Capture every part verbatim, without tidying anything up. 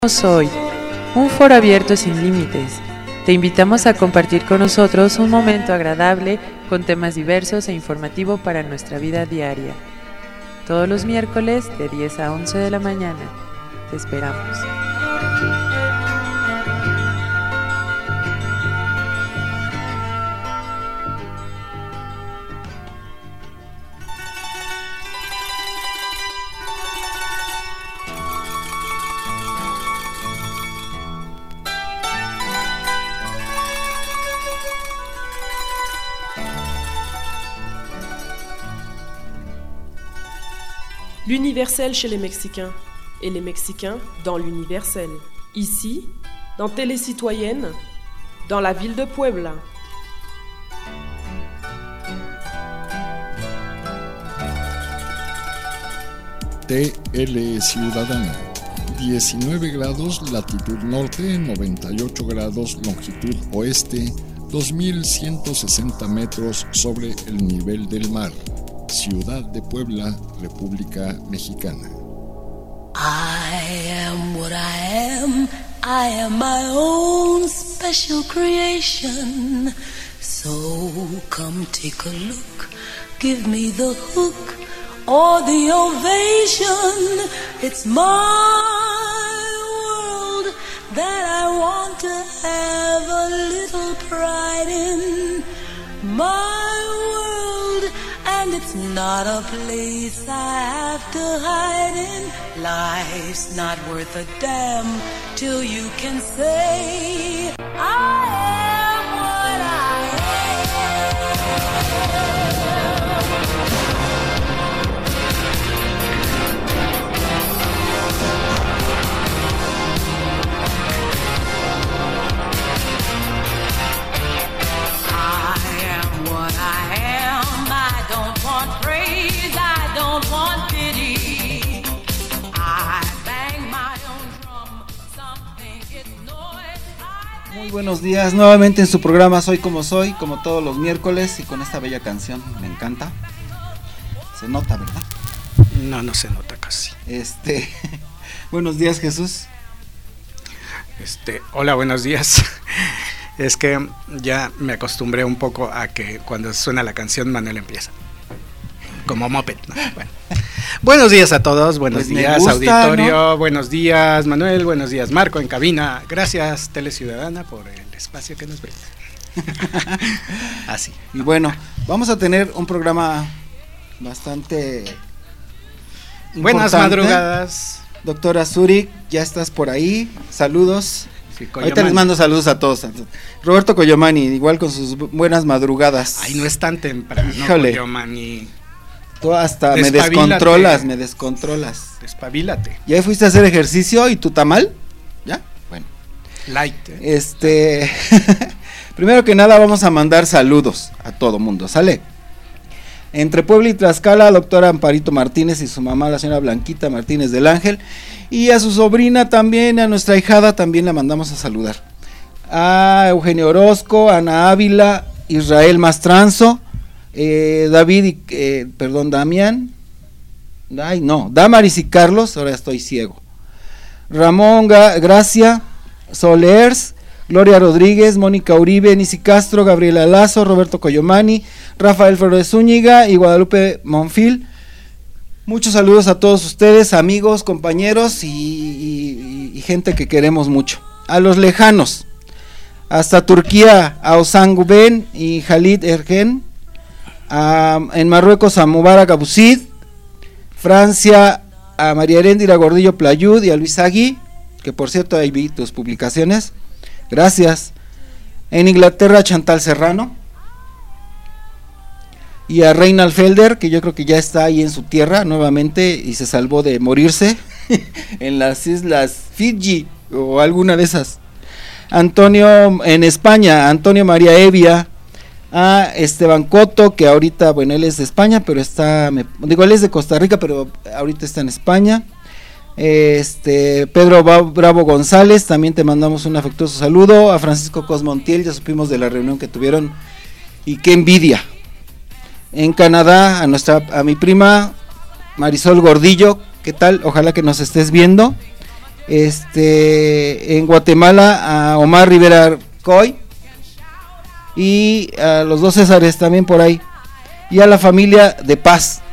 Hoy, un foro abierto sin límites. Te invitamos a compartir con nosotros un momento agradable con temas diversos e informativo para nuestra vida diaria. Todos los miércoles de diez a once de la mañana. Te esperamos. L'universel chez les Mexicains, et les Mexicains dans l'universel. Ici, dans Télécitoyenne, dans la ville de Puebla. T L Ciudadana, diecinueve grados latitud norte, noventa y ocho grados longitud oeste, dos mil ciento sesenta metros sobre el nivel del mar. Ciudad de Puebla, República Mexicana. I am what I am, I am my own special creation. So come take a look, give me the hook or the ovation. It's my world that I want to have a little pride in. My And it's not a place I have to hide in. Life's not worth a damn till you can say I am what I Muy buenos días, nuevamente en su programa Soy Como Soy, como todos los miércoles, y con esta bella canción, me encanta. Se nota, ¿verdad? No, no se nota casi. Este, buenos días, Jesús. Este, hola, buenos días. Es que ya me acostumbré un poco a que cuando suena la canción Manuel empieza. Como moped, ¿no? Bueno. Buenos días a todos, buenos pues días gusta, auditorio, ¿no? Buenos días Manuel, buenos días Marco en cabina. Gracias Teleciudadana por el espacio que nos brinda. Así. Y bueno, vamos a tener un programa bastante buenas madrugadas. Doctora Zurich, ya estás por ahí. Saludos. Sí, ahorita les mando saludos a todos. Roberto Coyomani, igual con sus buenas madrugadas. Ay, no es tan temprano, Híjole. Coyomani. Tú hasta me descontrolas, me descontrolas. Despabilate. ¿Ya fuiste a hacer ejercicio y tu tamal? ¿Ya? Bueno. Light. ¿eh? Este, primero que nada vamos a mandar saludos a todo mundo, ¿sale? Entre Puebla y Tlaxcala, doctora Amparito Martínez y su mamá, la señora Blanquita Martínez del Ángel, y a su sobrina también, a nuestra hijada también la mandamos a saludar. A Eugenio Orozco, Ana Ávila, Israel Mastranzo, Eh, David y, eh, perdón, Damián, ay no, Damaris y Carlos, ahora estoy ciego, Ramón Ga- Gracia, Solers, Gloria Rodríguez, Mónica Uribe, Nisi Castro, Gabriela Lazo, Roberto Coyomani, Rafael Flores Zúñiga y Guadalupe Monfil. Muchos saludos a todos ustedes, amigos, compañeros y, y, y gente que queremos mucho. A los lejanos, hasta Turquía, a Ozan Guben y Khalid Ergen. Uh, en Marruecos a Mubarak Abusid, Francia a María Heréndira Gordillo Playud y a Luis Agui, que por cierto ahí vi tus publicaciones, gracias. En Inglaterra a Chantal Serrano y a Reinald Felder, que yo creo que ya está ahí en su tierra nuevamente y se salvó de morirse en las islas Fiji o alguna de esas. Antonio en España, Antonio María Evia, a Esteban Coto, que ahorita, bueno, él es de España, pero está, me, digo, él es de Costa Rica, pero ahorita está en España. Este, Pedro Bravo González, también te mandamos un afectuoso saludo. A Francisco Cosmontiel, ya supimos de la reunión que tuvieron y qué envidia. En Canadá, a nuestra, a mi prima Marisol Gordillo, ¿qué tal? Ojalá que nos estés viendo. Este, en Guatemala a Omar Rivera Coy y a los dos Césares también por ahí, y a la familia de Paz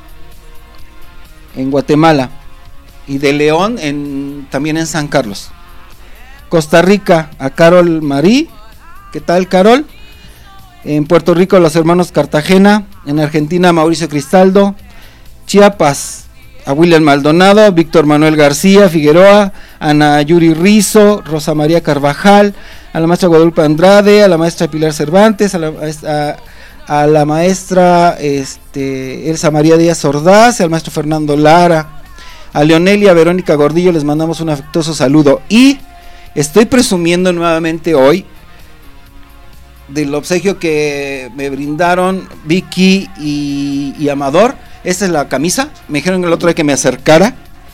en Guatemala, y de León en, también en San Carlos. Costa Rica a Carol Marí, ¿qué tal, Carol? En Puerto Rico los hermanos Cartagena, en Argentina Mauricio Cristaldo, Chiapas a William Maldonado, Víctor Manuel García Figueroa, Ana Yuri Rizo, Rosa María Carvajal, a la maestra Guadalupe Andrade, a la maestra Pilar Cervantes, a la, a, a la maestra este, Elsa María Díaz Ordaz, al maestro Fernando Lara, a Leonel y a Verónica Gordillo les mandamos un afectuoso saludo. Y estoy presumiendo nuevamente hoy del obsequio que me brindaron Vicky y, y Amador. Esta es la camisa, me dijeron el otro día que me acercara.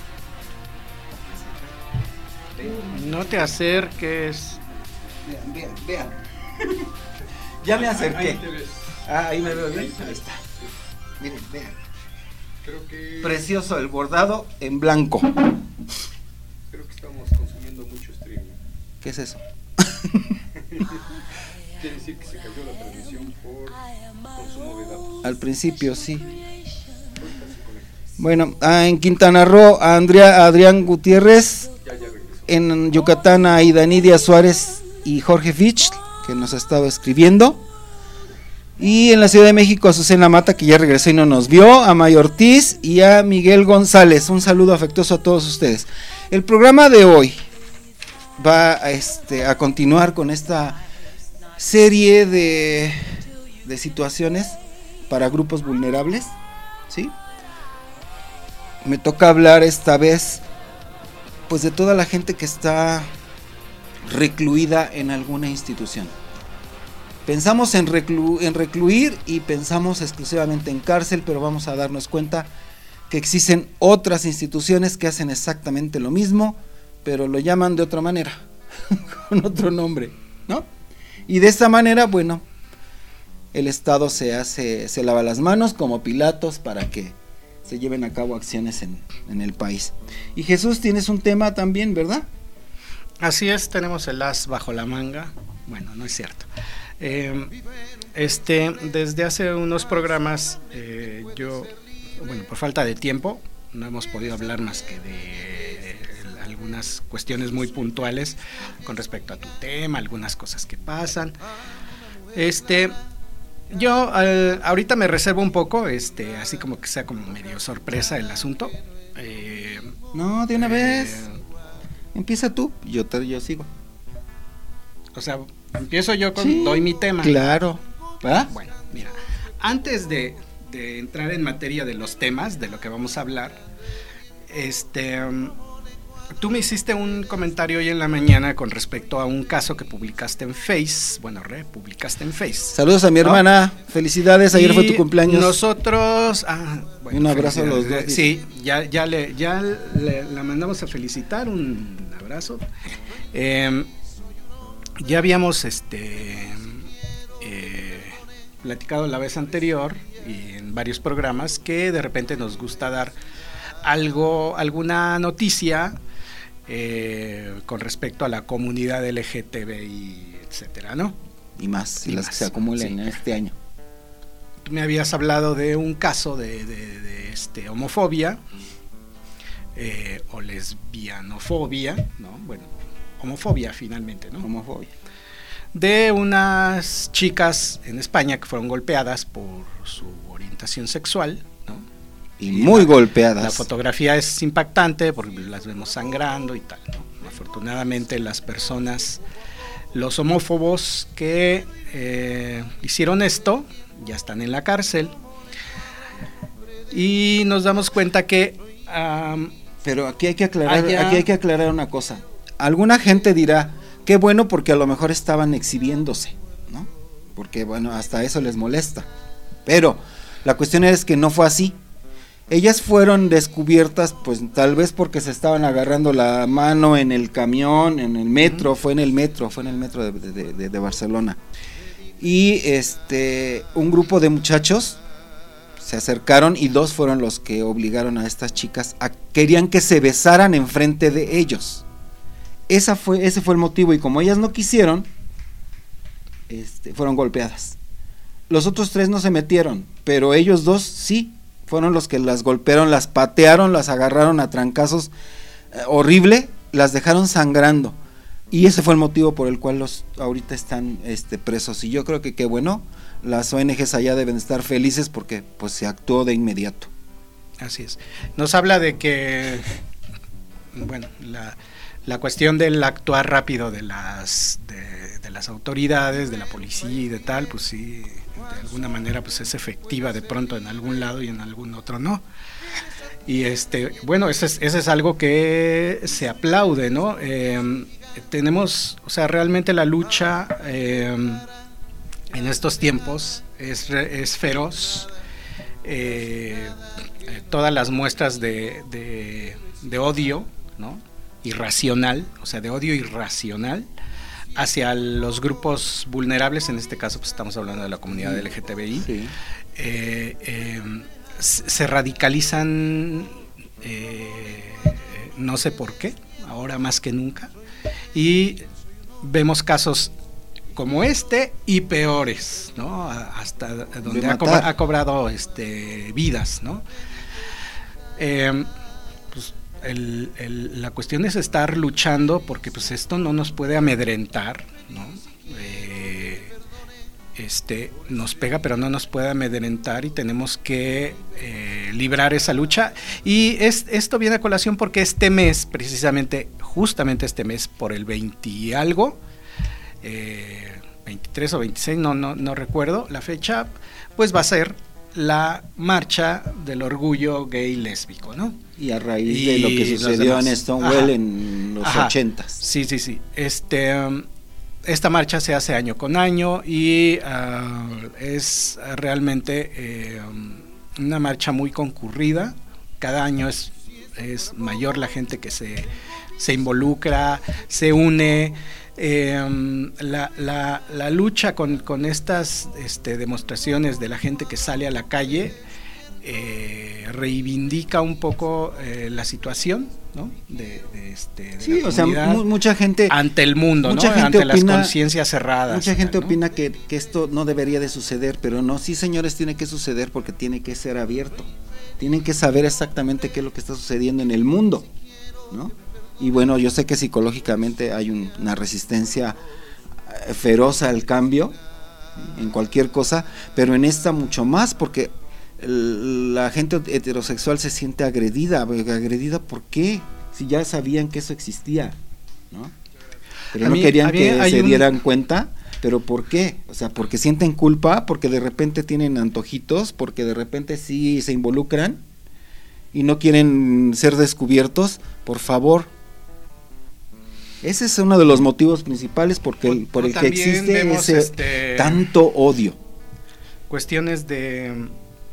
No te acerques. Vean, vean, vean. Ya me acerqué. Ahí te ves. Ah, ahí me veo bien. Ahí está. Miren, vean. Creo que... Precioso el bordado en blanco. Creo que estamos consumiendo mucho streaming. ¿Qué es eso? Quiere decir que se cayó la transmisión por consumo de datos. Al principio, sí. Bueno, ah, en Quintana Roo a Andrea, a Adrián Gutiérrez. Ya, ya regresó. En Yucatán a Idanidia Suárez y Jorge Fitch, que nos ha estado escribiendo. Y en la Ciudad de México a Susana Mata, que ya regresó y no nos vio, a May Ortiz y a Miguel González. Un saludo afectuoso a todos ustedes. El programa de hoy va a, este, a continuar con esta serie de, de situaciones para grupos vulnerables, ¿sí? Me toca hablar esta vez pues de toda la gente que está recluida en alguna institución. Pensamos en, reclu- en recluir y pensamos exclusivamente en cárcel, pero vamos a darnos cuenta que existen otras instituciones que hacen exactamente lo mismo, pero lo llaman de otra manera, con otro nombre, ¿no? Y de esta manera, bueno, el Estado se hace, se lava las manos como Pilatos para que se lleven a cabo acciones en, en el país. Y Jesús, tienes un tema también, ¿verdad? Así es, tenemos el as bajo la manga. Bueno, no es cierto. Eh, este, desde hace unos programas, eh, yo, bueno, por falta de tiempo, no hemos podido hablar más que de algunas cuestiones muy puntuales con respecto a tu tema, algunas cosas que pasan. Este, yo al, ahorita me reservo un poco, este, así como que sea como medio sorpresa el asunto. Eh, no, de una eh, vez. Empieza tú, yo te, yo sigo. O sea, empiezo yo con, sí, doy mi tema. Claro. ¿Ah? Bueno, mira, antes de, de entrar en materia de los temas, de lo que vamos a hablar, este, um, tú me hiciste un comentario hoy en la mañana con respecto a un caso que publicaste en Face, bueno, republicaste en Face. Saludos a mi hermana, ¿no? Felicidades, ayer y fue tu cumpleaños. Nosotros, ah, bueno, un abrazo a los dos. Sí, ya, ya, le, ya le, la mandamos a felicitar, un abrazo. Eh, ya habíamos, este... Eh, platicado la vez anterior y en varios programas que de repente nos gusta dar algo, alguna noticia eh, con respecto a la comunidad L G T B I, etcétera, ¿no? Y más, y, y las más, que se acumulen sí. en este año. Tú me habías hablado de un caso de, de, de este, homofobia eh, o lesbianofobia, ¿no? Bueno, homofobia finalmente, ¿no? Homofobia. De unas chicas en España que fueron golpeadas por su orientación sexual, ¿no? Y, y muy la, golpeadas. La fotografía es impactante porque las vemos sangrando y tal, ¿no? Afortunadamente las personas, los homófobos que eh, hicieron esto, ya están en la cárcel. Y nos damos cuenta que... Um, Pero aquí hay que aclarar, allá, aquí hay que aclarar una cosa. Alguna gente dirá... Qué bueno, porque a lo mejor estaban exhibiéndose, ¿no? Porque bueno, hasta eso les molesta. Pero la cuestión es que no fue así. Ellas fueron descubiertas, pues tal vez porque se estaban agarrando la mano en el camión, en el metro, uh-huh. fue en el metro, fue en el metro de, de, de, de Barcelona. Y este, un grupo de muchachos se acercaron y dos fueron los que obligaron a estas chicas a querían que se besaran enfrente de ellos. Esa fue, ese fue el motivo, y como ellas no quisieron, este, fueron golpeadas. Los otros tres no se metieron, pero ellos dos sí, fueron los que las golpearon, las patearon, las agarraron a trancazos, eh, horrible, las dejaron sangrando. Y ese fue el motivo por el cual los ahorita están este, presos. Y yo creo que, que bueno, las O N Ges allá deben estar felices porque pues se actuó de inmediato. Así es. Nos habla de que, bueno, la, la cuestión del actuar rápido de las de, de las autoridades, de la policía y de tal, pues sí, de alguna manera pues es efectiva de pronto en algún lado y en algún otro no. Y este, bueno, eso es, eso es algo que se aplaude, ¿no? Eh, tenemos, o sea, realmente la lucha eh, en estos tiempos es, es feroz. Eh, todas las muestras de, de, de odio, ¿no? Irracional, o sea, de odio irracional hacia los grupos vulnerables, en este caso pues estamos hablando de la comunidad L G T B I, sí. eh, eh, se radicalizan, eh, no sé por qué, ahora más que nunca, y vemos casos como este y peores, ¿no? Hasta donde ha, cobra, ha cobrado este, vidas, ¿no? Eh, pues el, el, la cuestión es estar luchando porque pues esto no nos puede amedrentar, ¿no? Eh, este nos pega pero no nos puede amedrentar y tenemos que eh, librar esa lucha, y es, esto viene a colación porque este mes, precisamente, justamente este mes, por el veinte y algo, eh, veintitrés o veintiséis, no, no, no recuerdo la fecha, pues va a ser la marcha del orgullo gay lésbico, ¿no? Y a raíz y de lo que sucedió en Stonewall, ajá, en los ochentas. Sí, sí, sí. Este, um, esta marcha se hace año con año y uh, es realmente eh, una marcha muy concurrida. Cada año es, es mayor la gente que se, se involucra, se une. Eh, la, la, la lucha con, con estas este, demostraciones de la gente que sale a la calle eh, reivindica un poco eh, la situación, ¿no? de, de, este, de sí, la o sea, mu- mucha gente ante el mundo, mucha ¿no? gente ante opina, las conciencias cerradas. Mucha gente ¿no? opina que, que esto no debería de suceder, pero no, sí, señores, tiene que suceder porque tiene que ser abierto. Tienen que saber exactamente qué es lo que está sucediendo en el mundo, ¿no? Y bueno, yo sé que psicológicamente hay un, una resistencia feroz al cambio en cualquier cosa, pero en esta mucho más, porque el, la gente heterosexual se siente agredida. ¿Agredida por qué? Si ya sabían que eso existía, ¿no? Pero a no mí, querían que se un... dieran cuenta. ¿Pero por qué? O sea, porque sienten culpa, porque de repente tienen antojitos, porque de repente sí se involucran y no quieren ser descubiertos. Por favor. Ese es uno de los motivos principales porque el, por el que existe ese este, tanto odio. Cuestiones de,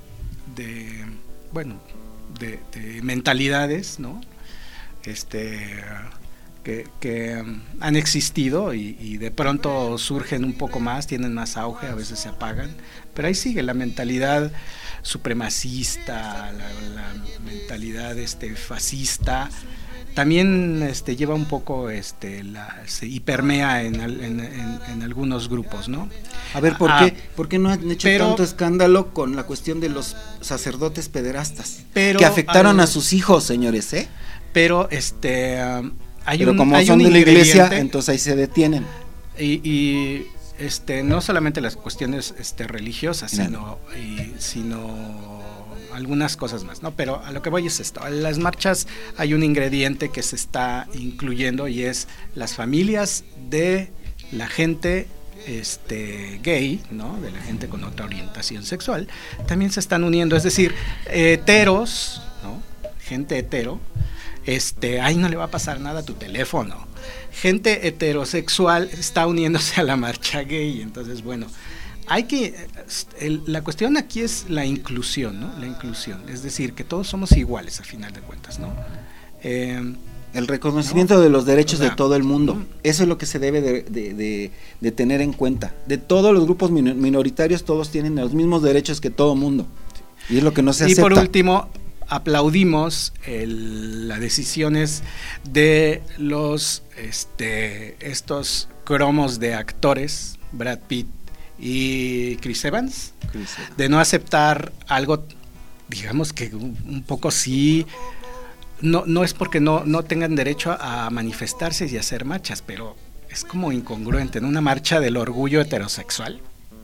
de bueno, de, de mentalidades, ¿no? Este, que, que um, han existido y, y de pronto surgen un poco más, tienen más auge, a veces se apagan, pero ahí sigue la mentalidad supremacista, la, la mentalidad este fascista. También este, lleva un poco, este, la, se hipermea en, en, en, en algunos grupos, ¿no? A ver, ¿por, ah, qué, ¿por qué no han hecho pero, tanto escándalo con la cuestión de los sacerdotes pederastas? Pero, que afectaron al, a sus hijos, señores, ¿eh? Pero, este, um, hay pero un como hay son un de la iglesia, entonces ahí se detienen. Y, y este, no solamente las cuestiones este, religiosas, sino, y, sino algunas cosas más, ¿no? Pero a lo que voy es esto. En las marchas hay un ingrediente que se está incluyendo y es las familias de la gente este gay, ¿no? De la gente con otra orientación sexual, también se están uniendo, es decir, heteros, ¿no? Gente hetero, este, ahí no le va a pasar nada a tu teléfono. Gente heterosexual está uniéndose a la marcha gay, entonces bueno, hay que, el, la cuestión aquí es la inclusión, ¿no? La inclusión, es decir, que todos somos iguales a final de cuentas, ¿no? Eh, el reconocimiento ¿no? de los derechos o sea, de todo el mundo, ¿no? Eso es lo que se debe de, de, de, de tener en cuenta. De todos los grupos minoritarios, todos tienen los mismos derechos que todo mundo. Y es lo que no se y acepta. por último, aplaudimos el, las decisiones de los este, estos cromos de actores, Brad Pitt y Chris Evans, Chris Evans, de no aceptar algo, digamos que un, un poco sí. No, no es porque no, no tengan derecho a manifestarse y hacer marchas, pero es como incongruente, en una marcha del orgullo heterosexual.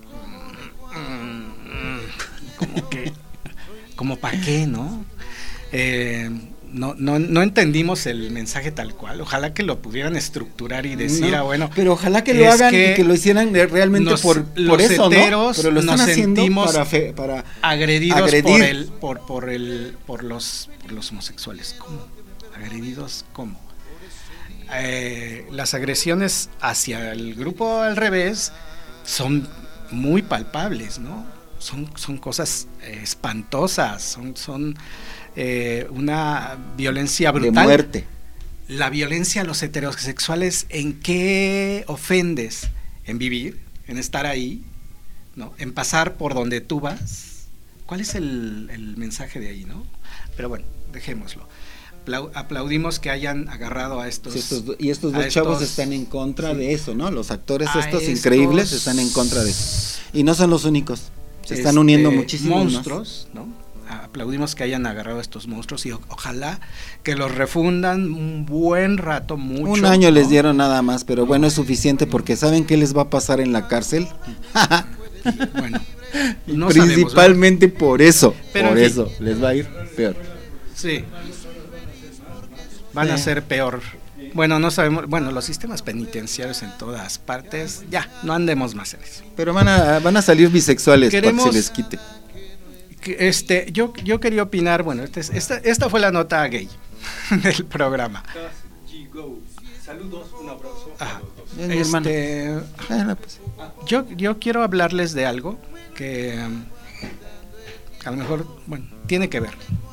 Como que, como para qué, ¿no? Eh, no, no, no entendimos el mensaje tal cual. Ojalá que lo pudieran estructurar y decir, no, ah, bueno. Pero ojalá que lo hagan que y que lo hicieran realmente nos, por, por eso, ¿no? Pero lo están nos haciendo sentimos para, fe, para agredidos agredir. por el, por, por el, por los, por los homosexuales. ¿Cómo? ¿Agredidos cómo? Eh, las agresiones hacia el grupo al revés son muy palpables, ¿no? Son, son cosas eh, espantosas, son, son eh, una violencia brutal. De muerte. La violencia a los heterosexuales, ¿en qué ofendes? En vivir, en estar ahí, ¿no? En pasar por donde tú vas. ¿Cuál es el, el mensaje de ahí, no? Pero bueno, dejémoslo. Aplaudimos que hayan agarrado a estos, sí, estos y estos dos chavos estos, están en contra sí, de eso, ¿no? Los actores estos, estos increíbles están en contra de eso y no son los únicos, se están este, uniendo muchísimos monstruos, más. ¿no? Aplaudimos que hayan agarrado a estos monstruos y o, ojalá que los refundan un buen rato, mucho. Un año, ¿no? Les dieron nada más, pero bueno, es suficiente porque ¿saben qué les va a pasar en la cárcel? y, bueno, no principalmente sabemos, ¿no? por eso, pero por en eso fin, les va a ir peor. Sí. Van a ser peor. Bueno, no sabemos. Bueno, los sistemas penitenciarios en todas partes. Ya, no andemos más en eso. Pero van a van a salir bisexuales Queremos, para que se les quite. Que este, yo yo quería opinar. Bueno, este, esta esta fue la nota gay del programa. Saludos, un abrazo. Ajá. Es mi este, ah, pues. yo yo quiero hablarles de algo que a lo mejor, bueno, tiene que ver.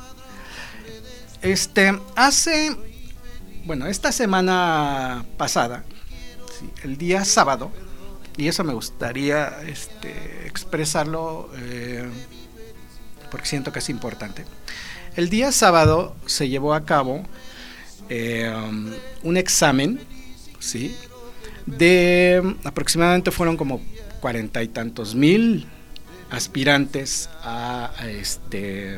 Este, hace, bueno, esta semana pasada, sí, el día sábado, y eso me gustaría este, expresarlo eh, porque siento que es importante. El día sábado se llevó a cabo eh, un examen, ¿sí? De aproximadamente fueron como cuarenta y tantos mil aspirantes a, a este...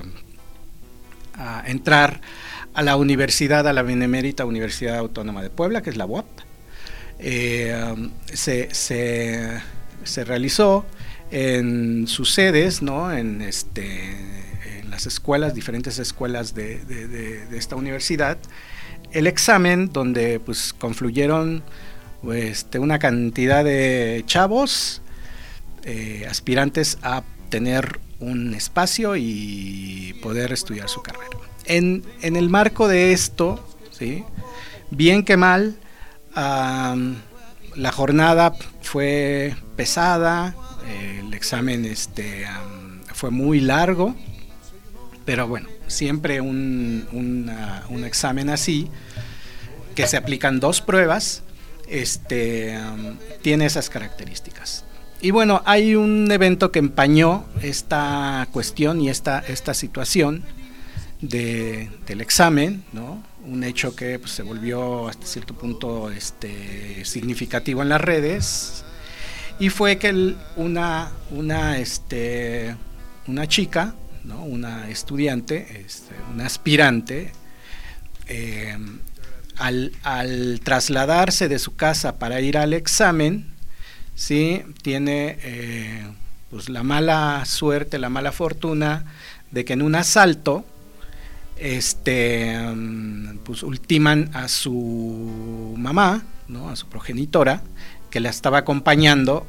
a entrar a la universidad, a la Benemérita Universidad Autónoma de Puebla, que es la U A P. Eh, se, se, se realizó en sus sedes, ¿no? En, este, en las escuelas, diferentes escuelas de, de, de, de esta universidad, el examen donde pues confluyeron este, una cantidad de chavos, eh, aspirantes a tener un espacio y poder estudiar su carrera. En, en el marco de esto, ¿sí? Bien que mal, um, la jornada fue pesada, eh, el examen este, um, fue muy largo, pero bueno, siempre un, una, un examen así, que se aplican dos pruebas, este, um, tiene esas características. Y bueno, hay un evento que empañó esta cuestión y esta, esta situación de, del examen, ¿no? Un hecho que pues, se volvió hasta cierto punto este, significativo en las redes, y fue que el, una, una, este, una chica, ¿no? Una estudiante, este, una aspirante, eh, al, al trasladarse de su casa para ir al examen, sí, tiene eh, pues la mala suerte, la mala fortuna de que en un asalto este pues ultiman a su mamá, ¿no? A su progenitora, que la estaba acompañando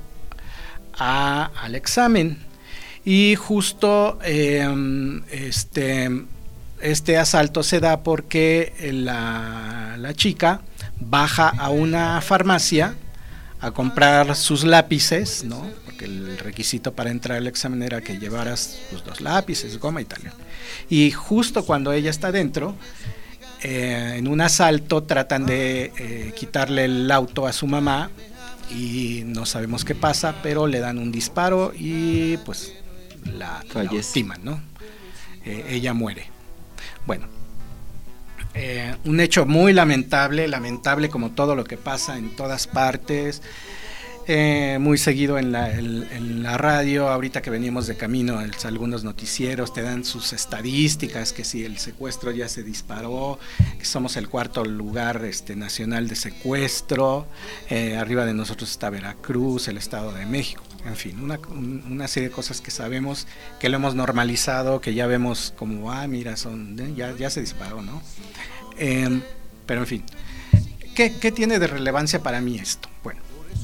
a, al examen, y justo eh, este este asalto se da porque la, la chica baja a una farmacia a comprar sus lápices, ¿no? Porque el requisito para entrar al examen era que llevaras pues, dos lápices, goma y tal. Y justo cuando ella está dentro, eh, en un asalto tratan de eh, quitarle el auto a su mamá y no sabemos qué pasa, pero le dan un disparo y pues la, la ultiman, ¿no? eh, ella muere. Bueno, eh, un hecho muy lamentable, lamentable como todo lo que pasa en todas partes. Eh, muy seguido en la, en, en la radio, ahorita que venimos de camino, el, algunos noticieros te dan sus estadísticas, que si el secuestro ya se disparó, que somos el cuarto lugar este, nacional de secuestro, eh, arriba de nosotros está Veracruz, el Estado de México, en fin, una, una serie de cosas que sabemos, que lo hemos normalizado, que ya vemos como, ah, mira, son, eh, ya, ya se disparó, ¿no? Eh, pero en fin, ¿qué, ¿qué tiene de relevancia para mí esto? Bueno,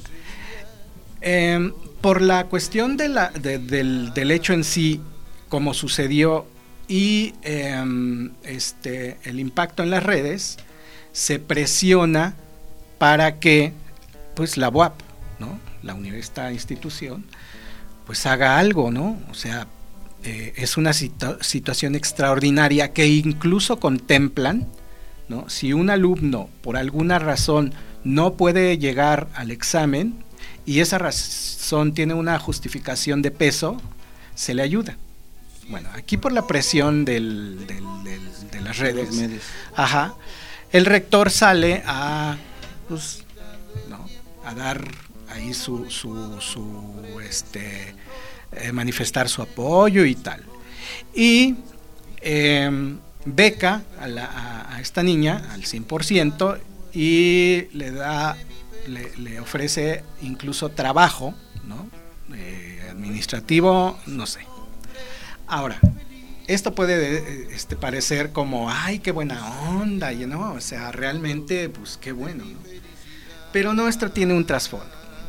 Eh, por la cuestión de la, de, del, del hecho en sí, como sucedió, y eh, este, el impacto en las redes, se presiona para que pues la U A P, ¿no? La esta institución, pues haga algo, ¿no? O sea, eh, es una situ- situación extraordinaria que incluso contemplan, ¿no? Si un alumno por alguna razón no puede llegar al examen, y esa razón tiene una justificación de peso, se le ayuda. Bueno, aquí por la presión del, del, del, de las redes, los medios. Ajá, el rector sale a, pues, ¿no? a dar ahí su, su, su este, eh, manifestar su apoyo y tal. Y eh, beca a, la, a, a esta niña al cien por ciento y le da... Le, le ofrece incluso trabajo, ¿no? Eh, administrativo, no sé. Ahora, esto puede este, parecer como, ay, qué buena onda, y no, o sea, realmente, pues qué bueno, ¿no? Pero no, esto tiene un trasfondo.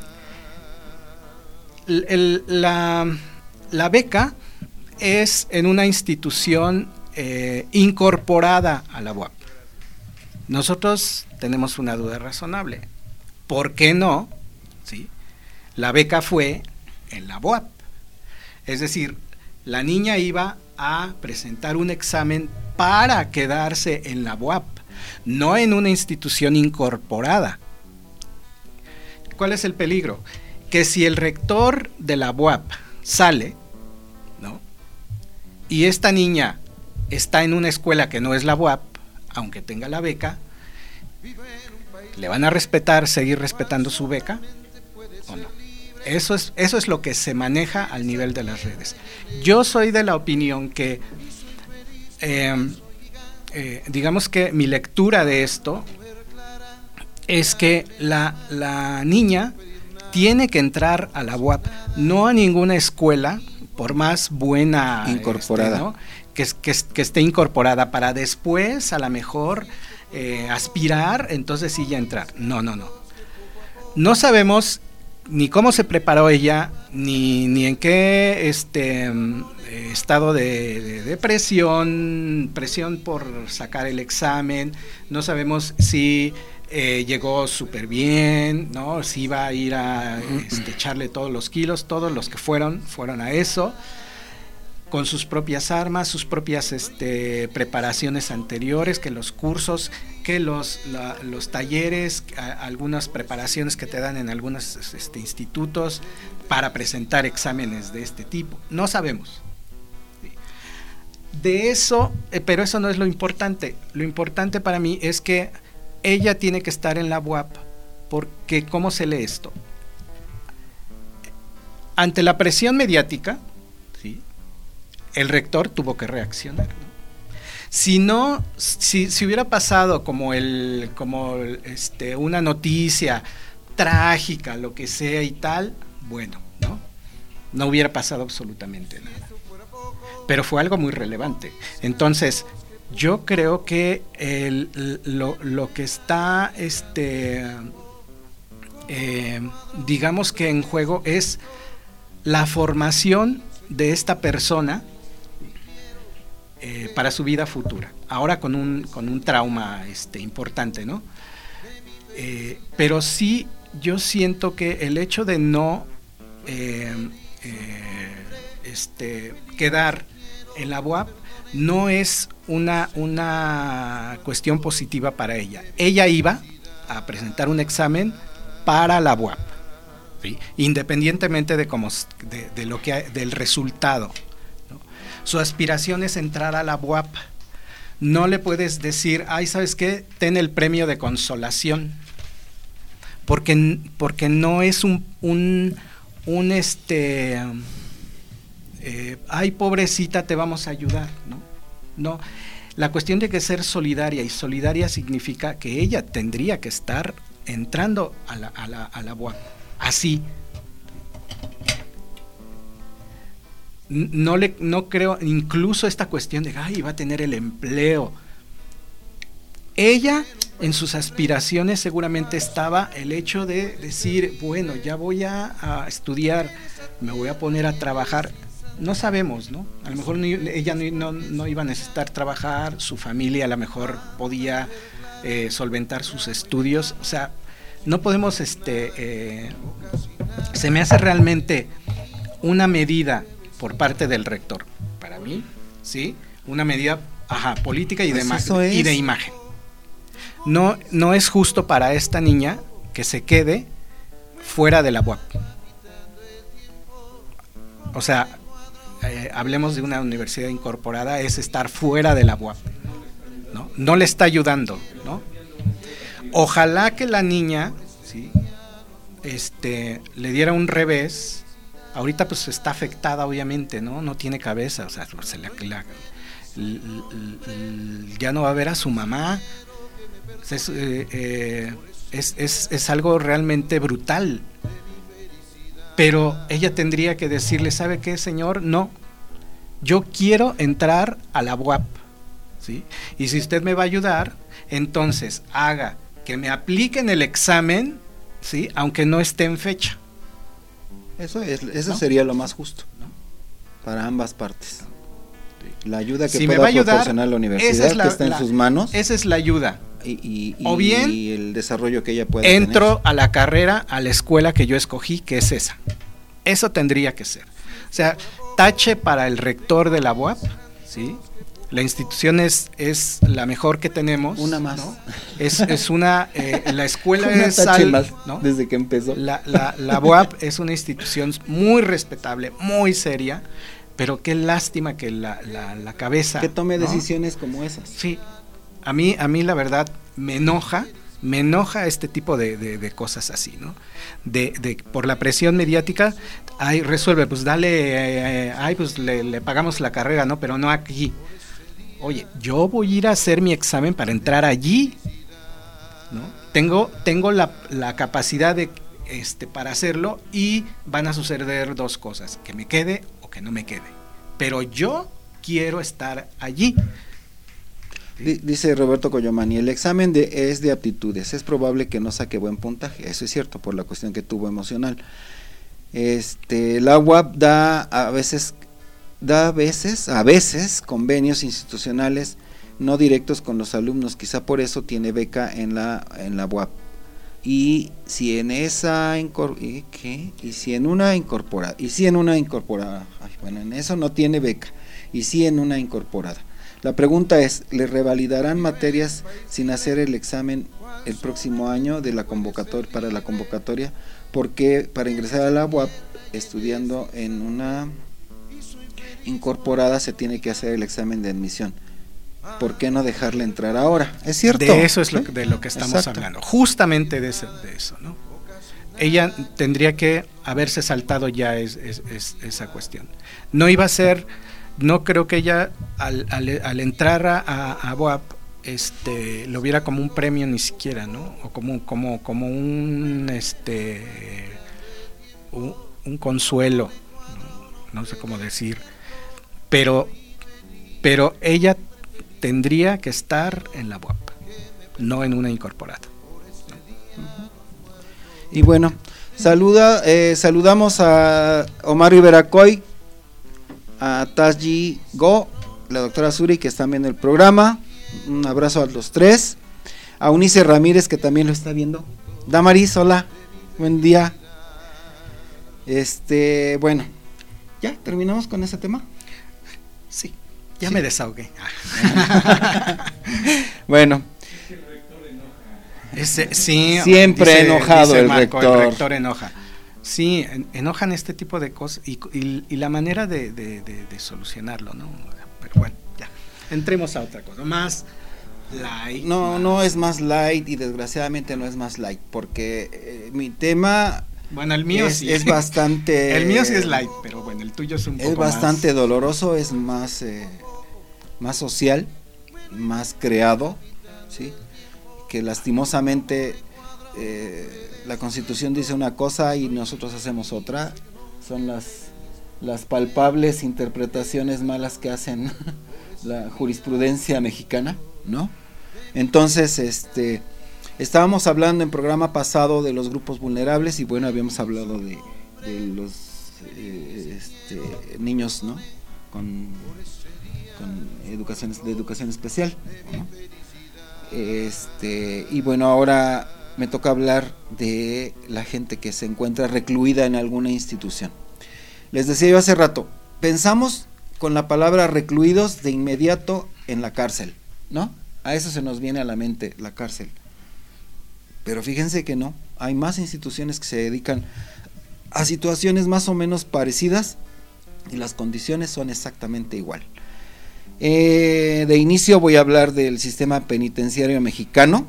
El, el, la, la beca es en una institución eh, incorporada a la U A P. Nosotros tenemos una duda razonable. ¿Por qué no? ¿Sí? La beca fue en la U A P. Es decir, la niña iba a presentar un examen para quedarse en la U A P, no en una institución incorporada. ¿Cuál es el peligro? Que si el rector de la U A P sale, ¿no? Y esta niña está en una escuela que no es la U A P, aunque tenga la beca, ¿le van a respetar, seguir respetando su beca o no? Eso es, eso es lo que se maneja al nivel de las redes. Yo soy de la opinión que, eh, eh, digamos que mi lectura de esto es que la, la niña tiene que entrar a la U A P, no a ninguna escuela, por más buena incorporada, este, ¿no? que, que, que esté incorporada, para después a lo mejor eh, aspirar, entonces sí ya entrar. No, no, no. No sabemos ni cómo se preparó ella, ni, ni en qué este estado de, de, de presión, presión por sacar el examen. No sabemos si eh, llegó súper bien, ¿no? Si iba a ir a este, echarle todos los kilos. Todos los que fueron, fueron a eso, con sus propias armas, sus propias este, preparaciones anteriores, que los cursos, que los, la, los talleres, a, algunas preparaciones que te dan en algunos este, institutos para presentar exámenes de este tipo. No sabemos. De eso, eh, pero eso no es lo importante. Lo importante para mí es que ella tiene que estar en la U A P, porque ¿cómo se lee esto? Ante la presión mediática, ¿sí?, el rector tuvo que reaccionar, ¿no? Si no, si, si hubiera pasado como el, como este, una noticia trágica, lo que sea y tal, bueno, ¿no? No hubiera pasado absolutamente nada. Pero fue algo muy relevante. Entonces, yo creo que el, lo, lo que está, este, eh, digamos que en juego es la formación de esta persona eh, para su vida futura. Ahora con un, con un trauma este, importante, ¿no? Eh, pero sí, yo siento que el hecho de no eh, eh, este, quedar en la U A P no es una, una cuestión positiva para ella. Ella iba a presentar un examen para la U A P, ¿sí?, independientemente de cómo, de, de lo que, del resultado, ¿no? Su aspiración es entrar a la U A P. No le puedes decir, ay, ¿sabes qué? Ten el premio de consolación. Porque, porque no es un, un, un este, eh, ay, pobrecita, te vamos a ayudar, ¿no? No, la cuestión de que ser solidaria, y solidaria significa que ella tendría que estar entrando a la, a la, a la U A P, así. No, le, no creo, incluso esta cuestión de, ay, va a tener el empleo. Ella, en sus aspiraciones, seguramente estaba el hecho de decir, bueno, ya voy a, a estudiar, me voy a poner a trabajar. No sabemos, ¿no? A lo mejor no, ella no, no, no iba a necesitar trabajar, su familia a lo mejor podía eh, solventar sus estudios. O sea, no podemos, este, eh, se me hace realmente una medida por parte del rector, para mí, ¿sí? Una medida, ajá, política y, pues de, eso es. y de imagen. No, no es justo para esta niña que se quede fuera de la U A P. O sea, eh, hablemos de una universidad incorporada, es estar fuera de la U A P, ¿no? No le está ayudando, ¿no? Ojalá que la niña, ¿sí? este, le diera un revés. Ahorita pues está afectada, obviamente, ¿no? No tiene cabeza, o sea, se la, la, l, l, l, ya no va a ver a su mamá. Es, eh, eh, es, es, es algo realmente brutal. Pero ella tendría que decirle, ¿sabe qué, señor? No, yo quiero entrar a la U A P, ¿sí? Y si usted me va a ayudar, entonces haga que me apliquen el examen, ¿sí? Aunque no esté en fecha. Eso es, eso ¿no? sería lo más justo, ¿no? Para ambas partes. La ayuda que si pueda me va a ayudar, proporcionar la universidad, es la, que está en la, sus manos. Esa es la ayuda. Y, y, o bien, y el desarrollo que ella pueda entro tener. a la carrera, a la escuela que yo escogí, que es esa. Eso tendría que ser. O sea, tache para el rector de la U A P, ¿sí? La institución es, es la mejor que tenemos. Una más. ¿no? Es, es una, eh, la escuela una es tache al, más, ¿no? desde que empezó. La, la, la U A P es una institución muy respetable, muy seria, pero qué lástima que la, la, la cabeza... Que tome ¿no? decisiones como esas. Sí, a mí, a mí la verdad me enoja, me enoja este tipo de, de, de cosas así, ¿no? De, de, por la presión mediática, ay, resuelve, pues dale, eh, ay, pues le, le pagamos la carrera, ¿no? Pero no aquí. Oye, yo voy a ir a hacer mi examen para entrar allí, ¿no? Tengo, tengo la, la capacidad de, este, para hacerlo, y van a suceder dos cosas, que me quede o que no me quede. Pero yo quiero estar allí. D- dice Roberto Coyomani, el examen de, es de aptitudes, es probable que no saque buen puntaje, eso es cierto, por la cuestión que tuvo emocional. Este, la U A P da a veces... da a veces, a veces convenios institucionales no directos con los alumnos, quizá por eso tiene beca en la en la U A P. Y si en esa incor- ¿y qué? Y si en una incorporada, y si en una incorporada, ay, bueno, en eso no tiene beca, y si en una incorporada. La pregunta es, ¿le revalidarán materias sin hacer el examen el próximo año de la convocatoria para la convocatoria? Porque para ingresar a la U A P estudiando en una incorporada se tiene que hacer el examen de admisión. ¿Por qué no dejarle entrar ahora? Es cierto. De eso es lo, ¿sí? de lo que estamos Exacto. hablando, justamente de eso, de eso, ¿no? Ella tendría que haberse saltado ya es, es, es, esa cuestión. No iba a ser, no creo que ella al, al, al entrar a, a U A P este, lo viera como un premio ni siquiera, ¿no? O como, como, como un, este, un, un consuelo, ¿no? No sé cómo decir. Pero, pero ella tendría que estar en la U A P, no en una incorporada. Y bueno, saluda, eh, saludamos a Omar Rivera Coy, a Taji Go, la doctora Suri, que están viendo el programa. Un abrazo a los tres. A Unice Ramírez, que también lo está viendo. Damaris, hola, buen día. Este, bueno, ¿ya terminamos con ese tema? Sí, ya sí. me desahogué. Bueno. Ese, sí, siempre dice, enojado dice el Marco, rector. El rector enoja. Sí, en, enojan este tipo de cosas y, y, y la manera de, de, de, de solucionarlo, ¿no? Pero bueno, ya, entremos a otra cosa, más light. No, más... no es más light y desgraciadamente no es más light, porque eh, mi tema... Bueno, el mío es, sí. es bastante... El mío sí es light, pero bueno, el tuyo es un poco Es bastante más... doloroso, es más, eh, más social, más creado, ¿sí? Que lastimosamente... Eh, la Constitución dice una cosa y nosotros hacemos otra. Son las las palpables interpretaciones malas que hacen la jurisprudencia mexicana, ¿no? Entonces, este estábamos hablando en programa pasado de los grupos vulnerables y bueno, habíamos hablado de, de los eh, este, niños, ¿no? Con, con educación de educación especial, ¿no? Este, y bueno, ahora me toca hablar de la gente que se encuentra recluida en alguna institución. Les decía yo hace rato, pensamos con la palabra recluidos de inmediato en la cárcel, ¿no? A eso se nos viene a la mente, la cárcel. Pero fíjense que no, hay más instituciones que se dedican a situaciones más o menos parecidas y las condiciones son exactamente igual. Eh, de inicio voy a hablar del sistema penitenciario mexicano.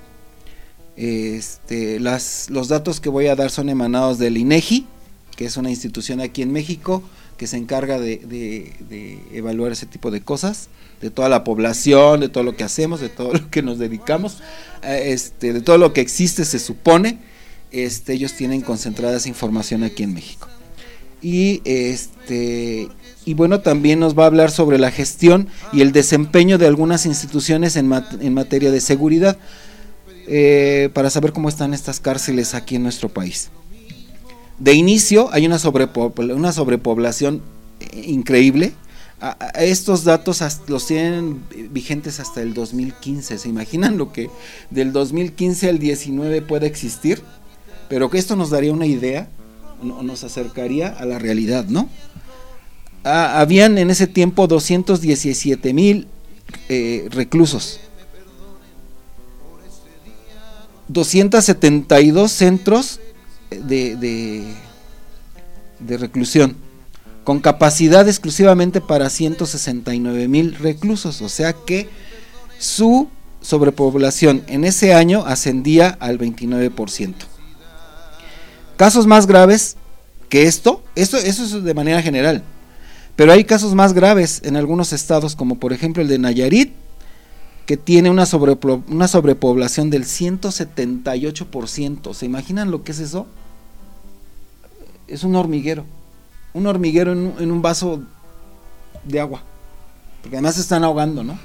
Este, las, los datos que voy a dar son emanados del INEGI, que es una institución aquí en México que se encarga de, de, de evaluar ese tipo de cosas, de toda la población, de todo lo que hacemos, de todo lo que nos dedicamos, este, de todo lo que existe se supone, este, ellos tienen concentrada esa información aquí en México. Y este y bueno, también nos va a hablar sobre la gestión y el desempeño de algunas instituciones en, mat- en materia de seguridad. Eh, para saber cómo están estas cárceles aquí en nuestro país. De inicio hay una, sobrepobl- una sobrepoblación increíble. A, a estos datos hasta, los tienen vigentes hasta el dos mil quince. ¿Se imaginan lo que del dos mil quince al diecinueve puede existir? Pero que esto nos daría una idea, no, nos acercaría a la realidad, ¿no? Ah, habían en ese tiempo doscientos diecisiete mil eh, reclusos, doscientos setenta y dos centros de, de, de reclusión, con capacidad exclusivamente para ciento sesenta y nueve mil reclusos, o sea que su sobrepoblación en ese año ascendía al veintinueve por ciento. Casos más graves que esto, esto, eso es de manera general, pero hay casos más graves en algunos estados, como por ejemplo el de Nayarit, que tiene una, sobrepobl- una sobrepoblación del ciento setenta y ocho por ciento. ¿Se imaginan lo que es eso? Es un hormiguero, un hormiguero en, en un vaso de agua, porque además se están ahogando, ¿no?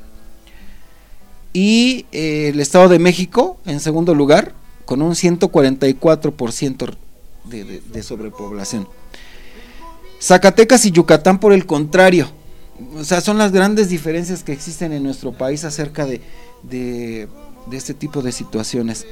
Y eh, el Estado de México, en segundo lugar, con un ciento cuarenta y cuatro por ciento de, de, de sobrepoblación. Zacatecas y Yucatán, por el contrario, o sea, son las grandes diferencias que existen en nuestro país acerca de, de, de este tipo de situaciones.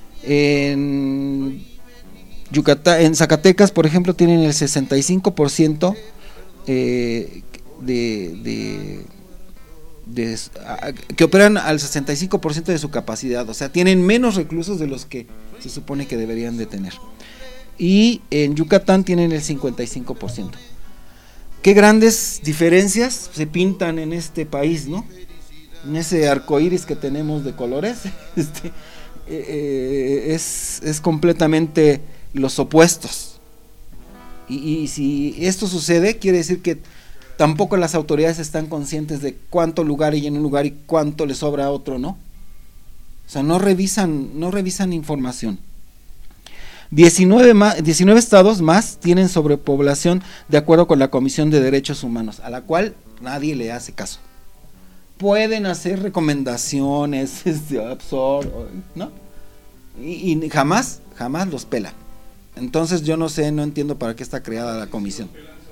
En Yucatán, en Zacatecas, por ejemplo, tienen el sesenta y cinco por ciento eh, de, de, de a, que operan al sesenta y cinco por ciento de su capacidad, o sea, tienen menos reclusos de los que se supone que deberían de tener. Y en Yucatán tienen el cincuenta y cinco por ciento. Qué grandes diferencias se pintan en este país, ¿no? En ese arco iris que tenemos de colores, este, eh, es, es completamente los opuestos. Y, y si esto sucede, quiere decir que tampoco las autoridades están conscientes de cuánto lugar hay en un lugar y cuánto le sobra a otro, ¿no? O sea, no revisan, no revisan información. diecinueve, más, diecinueve estados más tienen sobrepoblación de acuerdo con la Comisión de Derechos Humanos, a la cual nadie le hace caso. Pueden hacer recomendaciones, este, absorb, ¿no? Y, y jamás, jamás los pelan. Entonces yo no sé, no entiendo para qué está creada la comisión.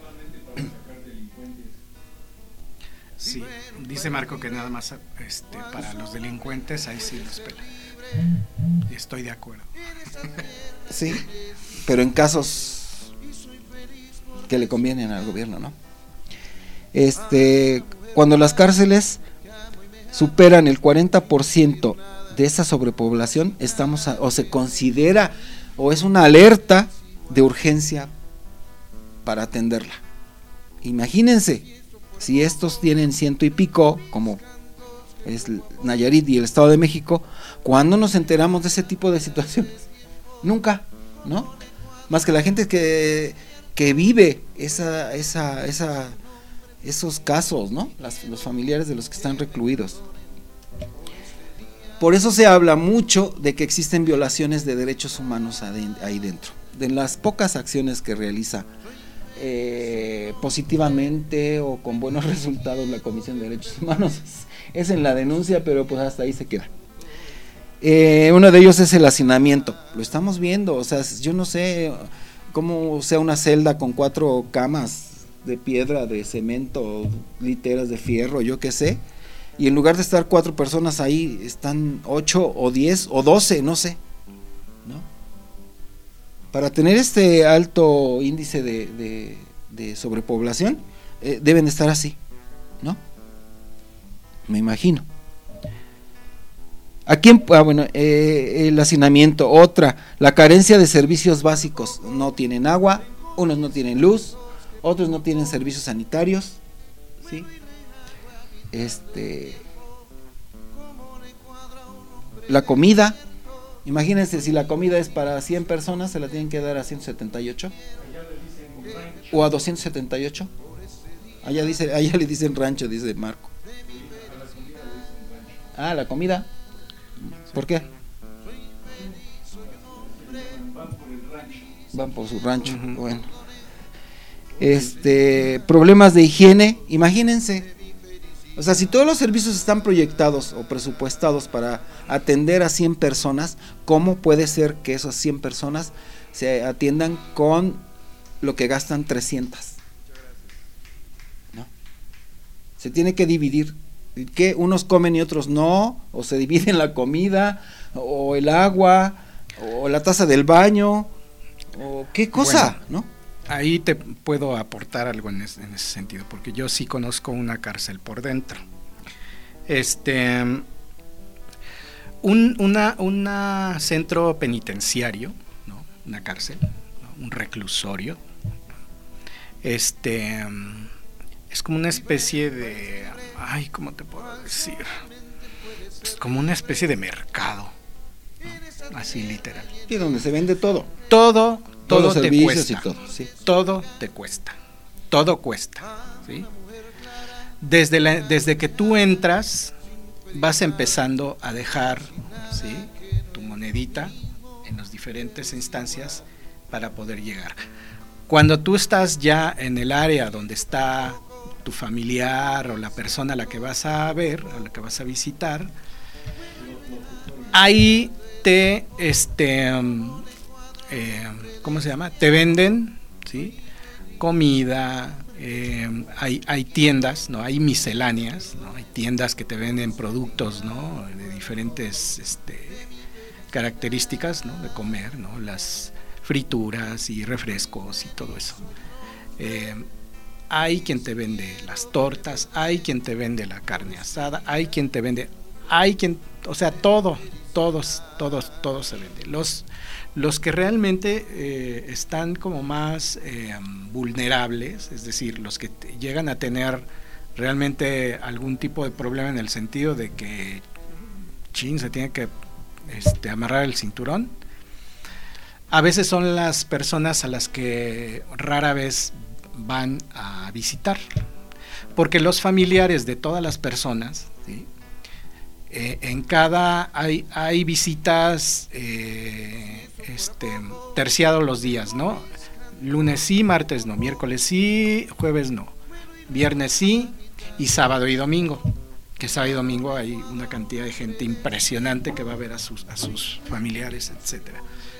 Sí, dice Marco que nada más este, para los delincuentes ahí sí los pelan. Y estoy de acuerdo. Sí, pero en casos que le convienen al gobierno, ¿no? Este, cuando las cárceles superan el cuarenta por ciento de esa sobrepoblación, estamos a, o se considera o es una alerta de urgencia para atenderla. Imagínense, si estos tienen ciento y pico, como es Nayarit y el Estado de México, ¿cuándo nos enteramos de ese tipo de situaciones? Nunca, ¿no? Más que la gente que, que vive esa, esa, esa, esos casos, ¿no? Las, los familiares de los que están recluidos. Por eso se habla mucho de que existen violaciones de derechos humanos ahí dentro. De las pocas acciones que realiza eh, positivamente o con buenos resultados la Comisión de Derechos Humanos es en la denuncia, pero pues hasta ahí se queda. Eh, uno de ellos es el hacinamiento, lo estamos viendo, o sea, yo no sé cómo sea una celda con cuatro camas de piedra, de cemento, literas de fierro, yo qué sé, y en lugar de estar cuatro personas ahí, están ocho o diez o doce, no sé, ¿no? Para tener este alto índice de, de, de sobrepoblación, eh, deben estar así, ¿no? Me imagino. Aquí, ah, bueno, eh, el hacinamiento, otra, la carencia de servicios básicos, no tienen agua, unos no tienen luz, otros no tienen servicios sanitarios, ¿sí? Este, la comida, imagínense si la comida es para cien personas, se la tienen que dar a ciento setenta y ocho o a doscientos setenta y ocho. Allá dice, allá le dicen rancho, dice Marco. Ah, la comida. ¿Por qué? Van por su rancho. Uh-huh. Bueno. Este, problemas de higiene, imagínense. O sea, si todos los servicios están proyectados o presupuestados para atender a cien personas, ¿cómo puede ser que esas cien personas se atiendan con lo que gastan trescientas? ¿No? Se tiene que dividir. ¿Qué? Unos comen y otros no, o se dividen la comida, o el agua, o la taza del baño, o qué cosa, bueno, ¿no? Ahí te puedo aportar algo en, es, en ese sentido, porque yo sí conozco una cárcel por dentro. Este, un una, una centro penitenciario, ¿no? Una cárcel, ¿no? Un reclusorio, este, es como una especie de, ay, ¿cómo te puedo decir? Es como una especie de mercado, ¿no? Así literal. Y donde se vende todo. Todo. Todo te cuesta, y todo, sí. todo te cuesta, todo cuesta, ¿sí? Desde, la, desde que tú entras, vas empezando a dejar, ¿sí?, tu monedita en las diferentes instancias para poder llegar. Cuando tú estás ya en el área donde está tu familiar o la persona a la que vas a ver, a la que vas a visitar, ahí te, este... Eh, ¿cómo se llama? Te venden, ¿sí?, comida, eh, hay, hay tiendas, ¿no? Hay misceláneas, ¿no? Hay tiendas que te venden productos, ¿no?, de diferentes este, características, ¿no?, de comer, ¿no?, las frituras y refrescos y todo eso. Eh, hay quien te vende las tortas, hay quien te vende la carne asada, hay quien te vende, hay quien, o sea, todo, todos, todos, todos se vende. Los Los que realmente eh, están como más eh, vulnerables, es decir, los que te, llegan a tener realmente algún tipo de problema en el sentido de que, chin, se tiene que este, amarrar el cinturón, a veces son las personas a las que rara vez van a visitar, porque los familiares de todas las personas, ¿sí?, Eh, en cada hay hay visitas eh, este terciados los días, ¿no? Lunes sí, martes no, miércoles sí, jueves no, viernes sí y sábado y domingo. Que sábado y domingo hay una cantidad de gente impresionante que va a ver a sus a sus familiares, etcétera.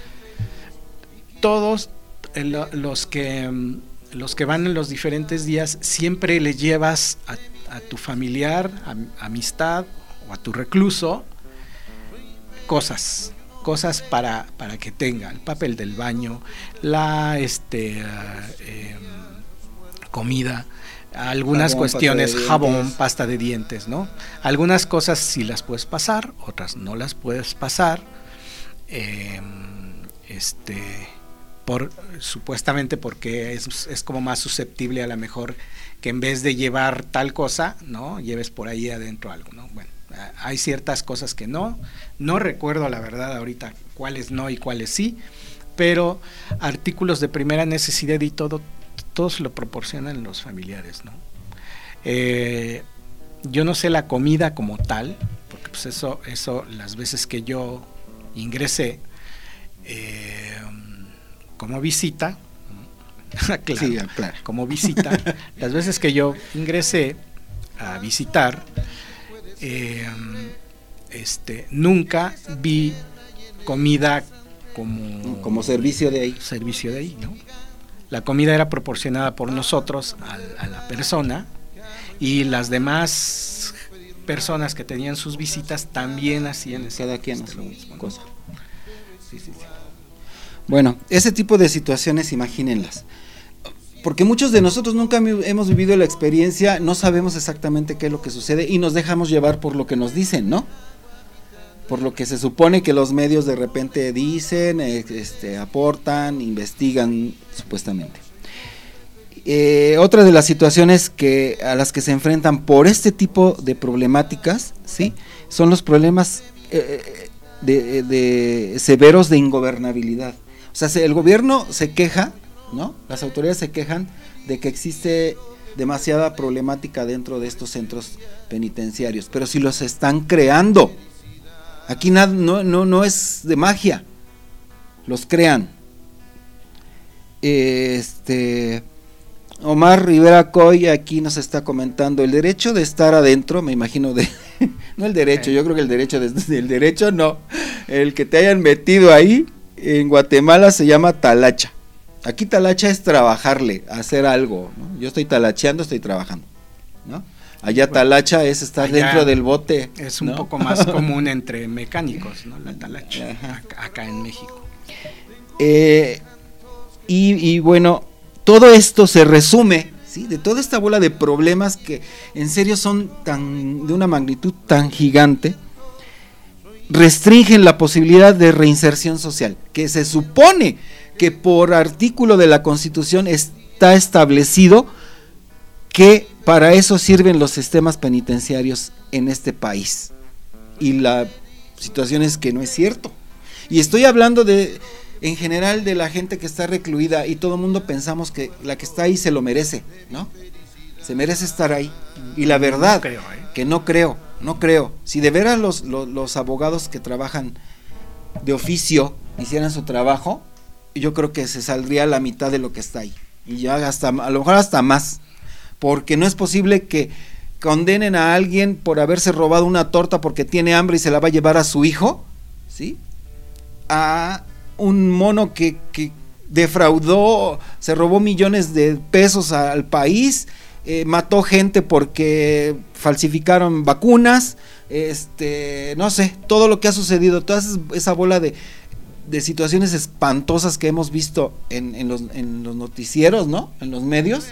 Todos eh, los que los que van en los diferentes días siempre le llevas a, a tu familiar, a, amistad o a tu recluso, cosas, cosas para, para que tenga el papel del baño, la este eh, comida, algunas jabón, cuestiones, pasta jabón, pasta de dientes, ¿no? Algunas cosas sí las puedes pasar, otras no las puedes pasar. Eh, este por supuestamente porque es, es como más susceptible a lo mejor que en vez de llevar tal cosa, ¿no? Lleves por ahí adentro algo, ¿no? Bueno, hay ciertas cosas que no, no recuerdo la verdad ahorita cuáles no y cuáles sí, pero artículos de primera necesidad y todo, todos lo proporcionan los familiares, ¿no? Eh, yo no sé la comida como tal, porque pues eso, eso las veces que yo ingresé eh, como visita, claro, sí, claro. como visita, las veces que yo ingresé a visitar, eh, este, nunca vi comida como como servicio de ahí, servicio de ahí, ¿no? La comida era proporcionada por nosotros a, a la persona, y las demás personas que tenían sus visitas también hacían ese, cada quien este, hace lo mismo, ¿no? cosa. Sí, sí, sí. Bueno, ese tipo de situaciones, imagínenlas, porque muchos de nosotros nunca hemos vivido la experiencia, no sabemos exactamente qué es lo que sucede y nos dejamos llevar por lo que nos dicen, ¿no? Por lo que se supone que los medios de repente dicen, este, aportan, investigan, supuestamente. Eh, otra de las situaciones que a las que se enfrentan por este tipo de problemáticas, ¿sí? Son los problemas eh, de, de severos de ingobernabilidad. O sea, el gobierno se queja, ¿no? Las autoridades se quejan de que existe demasiada problemática dentro de estos centros penitenciarios, pero si los están creando, aquí nada, no, no, no es de magia, los crean. Este Omar Rivera Coy aquí nos está comentando el derecho de estar adentro, me imagino de no el derecho, yo creo que el derecho de, el derecho no, el que te hayan metido ahí en Guatemala se llama talacha. Aquí talacha es trabajarle, hacer algo, ¿no? Yo estoy talacheando, estoy trabajando, ¿no? Allá bueno, talacha es estar dentro del bote. Es un ¿no? poco más común entre mecánicos, ¿no? La talacha, acá, acá en México. Eh, y, y bueno, todo esto se resume, ¿sí? De toda esta bola de problemas que en serio son tan de una magnitud tan gigante, restringen la posibilidad de reinserción social, que se supone que por artículo de la Constitución está establecido que para eso sirven los sistemas penitenciarios en este país. Y la situación es que no es cierto. Y estoy hablando de, en general, de la gente que está recluida y todo el mundo pensamos que la que está ahí se lo merece, ¿no? Se merece estar ahí. Y la verdad, no creo, ¿eh? que no creo, no creo. Si de veras los, los, los abogados que trabajan de oficio hicieran su trabajo, yo creo que se saldría la mitad de lo que está ahí. Y ya hasta, a lo mejor hasta más. Porque no es posible que condenen a alguien por haberse robado una torta porque tiene hambre y se la va a llevar a su hijo, ¿sí? A un mono que, que defraudó, se robó millones de pesos al país, eh, mató gente porque falsificaron vacunas, este, no sé, todo lo que ha sucedido, toda esa bola de, de situaciones espantosas que hemos visto en, en, los, en los noticieros, ¿no? En los medios.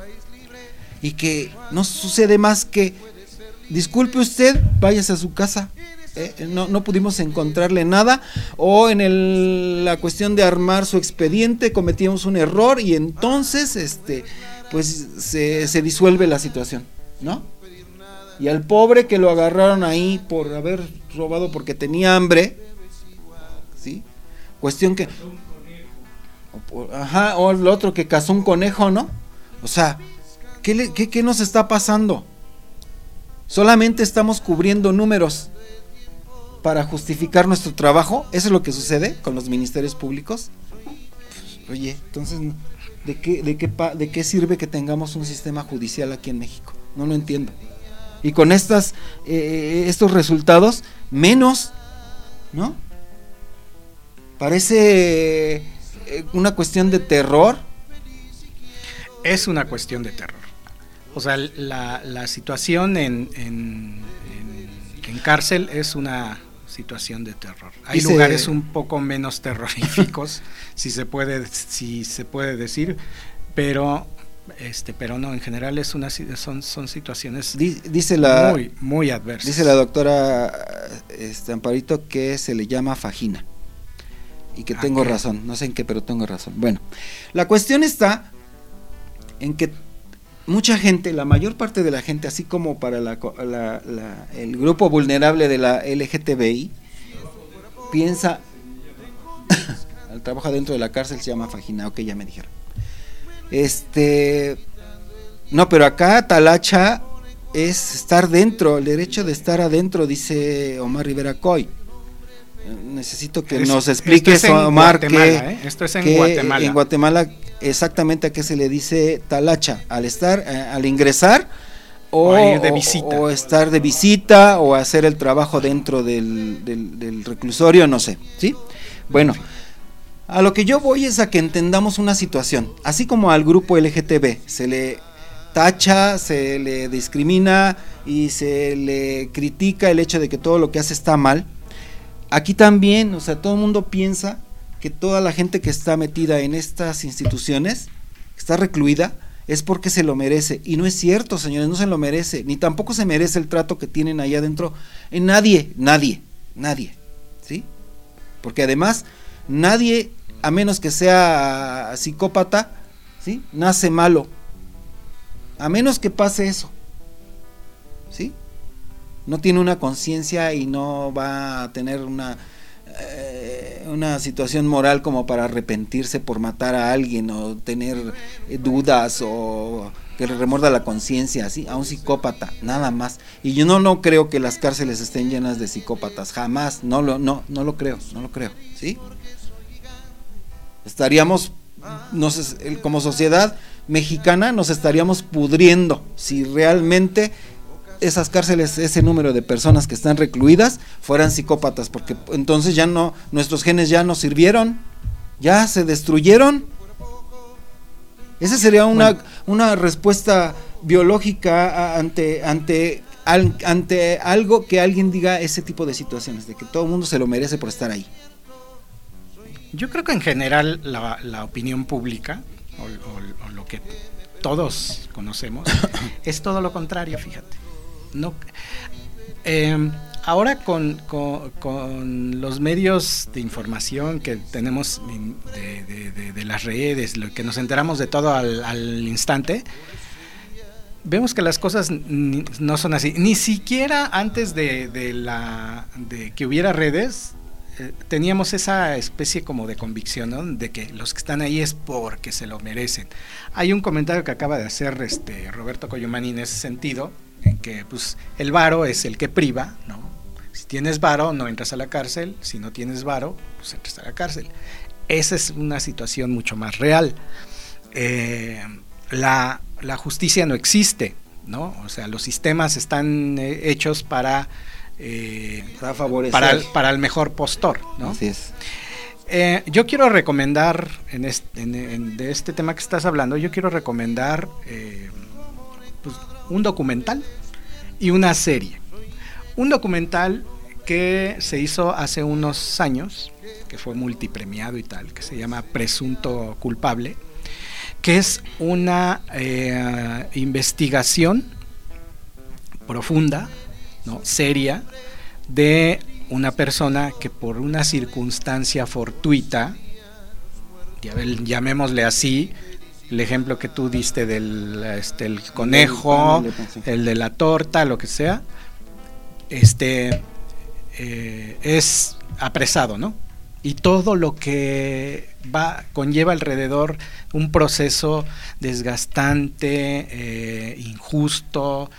Y que no sucede más que, disculpe usted, váyase a su casa, eh, no, no pudimos encontrarle nada, o en el, la cuestión de armar su expediente cometimos un error y entonces este pues se, se disuelve la situación, ¿no? Y al pobre que lo agarraron ahí por haber robado porque tenía hambre, ¿sí? Cuestión que, o, ajá, o el otro que cazó un conejo, ¿no? O sea, ¿Qué, le, qué, ¿Qué nos está pasando? ¿Solamente estamos cubriendo números para justificar nuestro trabajo? ¿Eso es lo que sucede con los ministerios públicos? Pues, oye, entonces, ¿de qué, de, qué, ¿de qué sirve que tengamos un sistema judicial aquí en México? No lo entiendo. Y con estas, eh, estos resultados, menos, ¿no? Parece eh, una cuestión de terror. Es una cuestión de terror. O sea, la, la situación en, en, en, en cárcel es una situación de terror. Hay Dice, lugares un poco menos terroríficos, si se puede, si se puede decir, pero este, pero no, en general es una son, son situaciones dice la, muy, muy adversas. Dice la doctora este, Amparito que se le llama fajina. y que tengo okay. razón, no sé en qué, pero tengo razón. Bueno, la cuestión está en que mucha gente, la mayor parte de la gente, así como para la, la, la, el grupo vulnerable de la L G T B I, piensa, el trabajo dentro de la cárcel se llama faginao, que ya me dijeron. Este, no, pero acá talacha es estar dentro, el derecho de estar adentro, dice Omar Rivera Coy. Necesito que es, nos expliques, Omar, que, ¿eh? Esto es en que Guatemala. En Guatemala exactamente a qué se le dice talacha, al estar, eh, al ingresar o, o ir de visita, o, o estar de visita o hacer el trabajo dentro del, del, del reclusorio, no sé, ¿sí? Bueno, a lo que yo voy es a que entendamos una situación, así como al grupo L G T B se le tacha, se le discrimina y se le critica el hecho de que todo lo que hace está mal. Aquí también, o sea, todo el mundo piensa que toda la gente que está metida en estas instituciones, que está recluida, es porque se lo merece. Y no es cierto, señores, no se lo merece, ni tampoco se merece el trato que tienen allá adentro. En nadie, nadie, nadie, ¿sí? Porque además, nadie, a menos que sea psicópata, ¿sí? Nace malo. A menos que pase eso, ¿sí? No tiene una conciencia y no va a tener una eh, una situación moral como para arrepentirse por matar a alguien o tener eh, dudas o que le remorda la conciencia, ¿sí? A un psicópata, nada más. Y yo no no creo que las cárceles estén llenas de psicópatas, jamás, no lo no no lo creo, no lo creo, ¿sí? Estaríamos no sé, como sociedad mexicana nos estaríamos pudriendo si realmente esas cárceles, ese número de personas que están recluidas fueran psicópatas, porque entonces ya no, nuestros genes ya no sirvieron, ya se destruyeron. Esa sería una, bueno. una respuesta biológica ante, ante, al, ante algo que alguien diga ese tipo de situaciones, de que todo el mundo se lo merece por estar ahí. Yo creo que en general la, la opinión pública, o, o, o lo que todos conocemos, es todo lo contrario, fíjate. No, eh, ahora con, con, con los medios de información que tenemos de, de, de, de las redes, lo que nos enteramos de todo al, al instante, vemos que las cosas ni, no son así. Ni siquiera antes de, de, la, de que hubiera redes, eh, teníamos esa especie como de convicción, ¿no? De que los que están ahí es porque se lo merecen. Hay un comentario que acaba de hacer este Roberto Coyumani en ese sentido, en que pues el varo es el que priva, ¿no? Si tienes varo no entras a la cárcel, si no tienes varo pues entras a la cárcel. Esa es una situación mucho más real. Eh, la, la justicia no existe, ¿no? O sea, los sistemas están eh, hechos para eh, para favorecer, para el, para el mejor postor, ¿no? Así es. Eh, yo quiero recomendar en este, en, en, de este tema que estás hablando, yo quiero recomendar eh, pues, un documental y una serie. Un documental que se hizo hace unos años, que fue multipremiado y tal, que se llama Presunto Culpable, que es una eh, investigación profunda, ¿no? Seria, de una persona que por una circunstancia fortuita, llamémosle así, el ejemplo que tú diste del este, el conejo, el de la torta, lo que sea, este eh, es apresado, ¿no? Y todo lo que va conlleva alrededor un proceso desgastante, eh, injusto,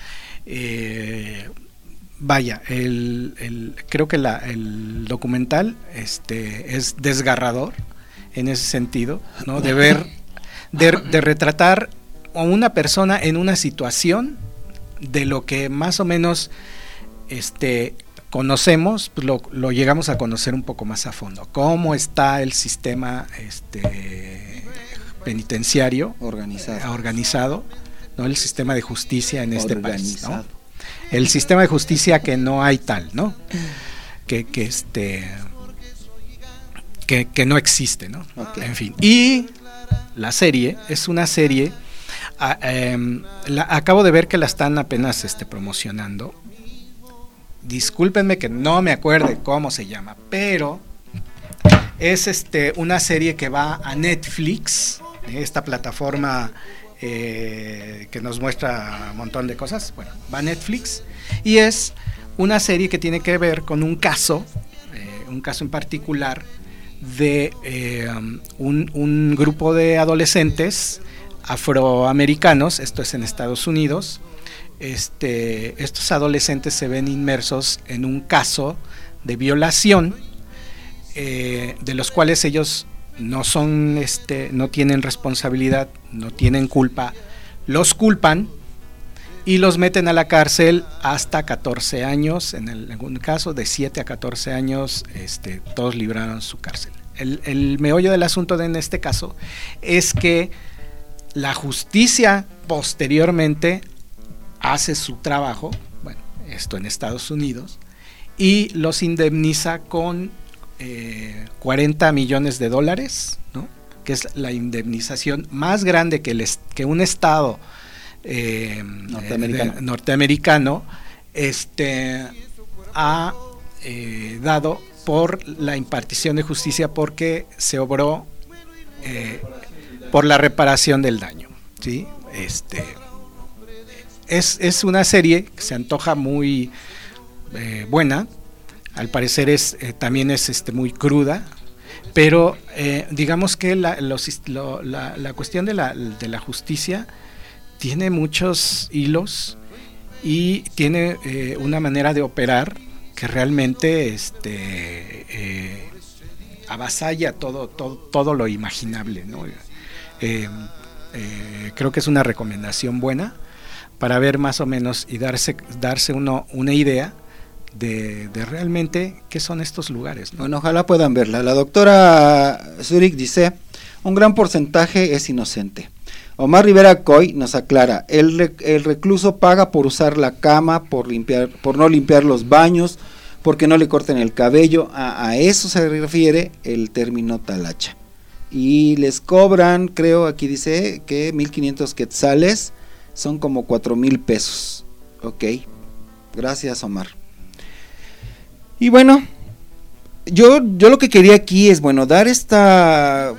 eh, vaya, el, el, creo que la, el documental este, es desgarrador en ese sentido, ¿no? De ver De, de retratar a una persona en una situación de lo que más o menos este, conocemos, pues lo, lo llegamos a conocer un poco más a fondo. Cómo está el sistema este, penitenciario organizado, organizado, ¿no? El sistema de justicia en este organizado. país, ¿no? El sistema de justicia que no hay tal, ¿no? Que, que este que, que no existe, ¿no? Okay. En fin. Y la serie es una serie, a, eh, la, acabo de ver que la están apenas este, promocionando. Discúlpenme que no me acuerde cómo se llama, pero Es este una serie que va a Netflix, esta plataforma eh, que nos muestra un montón de cosas. Bueno, va a Netflix y es una serie que tiene que ver con un caso, eh, un caso en particular de eh, un, un grupo de adolescentes afroamericanos, esto es en Estados Unidos. Este, estos adolescentes se ven inmersos en un caso de violación, eh, de los cuales ellos no son, este, no tienen responsabilidad, no tienen culpa, los culpan y los meten a la cárcel hasta catorce años, en, el, en un caso de siete a catorce años, este, todos libraron su cárcel. El, el meollo del asunto de, en este caso es que la justicia posteriormente hace su trabajo, bueno, esto en Estados Unidos, y los indemniza con eh, cuarenta millones de dólares, ¿no? Que es la indemnización más grande que, el, que un estado eh, norteamericano, de, norteamericano este, ha eh, dado por la impartición de justicia, porque se obró eh, por la reparación del daño, ¿sí? Este... Es, es una serie que se antoja muy eh, buena, al parecer es eh, también es este, muy cruda, pero eh, digamos que la, los, lo, la, la cuestión de la, de la justicia tiene muchos hilos y tiene eh, una manera de operar que realmente este, eh, avasalla todo, todo, todo lo imaginable, ¿no? Eh, eh, creo que es una recomendación buena para ver más o menos y darse, darse uno una idea de, de realmente qué son estos lugares, ¿no? Bueno, ojalá puedan verla. La doctora Zurich dice, un gran porcentaje es inocente. Omar Rivera Coy nos aclara, el, rec, el recluso paga por usar la cama, por limpiar, por no limpiar los baños, porque no le corten el cabello, a, a eso se refiere el término talacha. Y les cobran, creo, aquí dice que mil quinientos quetzales, son como cuatro mil pesos. Ok, gracias Omar. Y bueno, yo, yo lo que quería aquí es, bueno, dar esta,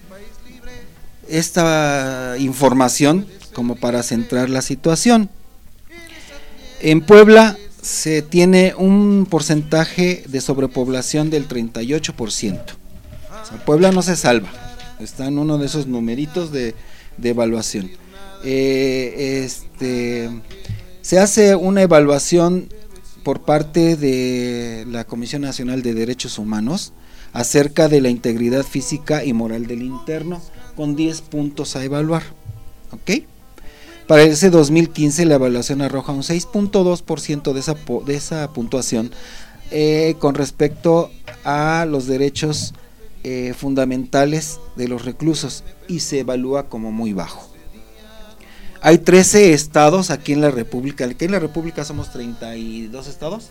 esta información como para centrar la situación. En Puebla se tiene un porcentaje de sobrepoblación del treinta y ocho por ciento. O sea, Puebla no se salva, está en uno de esos numeritos de, de evaluación. Eh, este, se hace una evaluación por parte de la Comisión Nacional de Derechos Humanos acerca de la integridad física y moral del interno, con diez puntos a evaluar, ¿ok? Para ese dos mil quince la evaluación arroja un seis punto dos por ciento de esa, de esa puntuación eh, con respecto a los derechos eh, fundamentales de los reclusos, y se evalúa como muy bajo. Hay trece estados aquí en la República. Aquí en la República somos treinta y dos estados.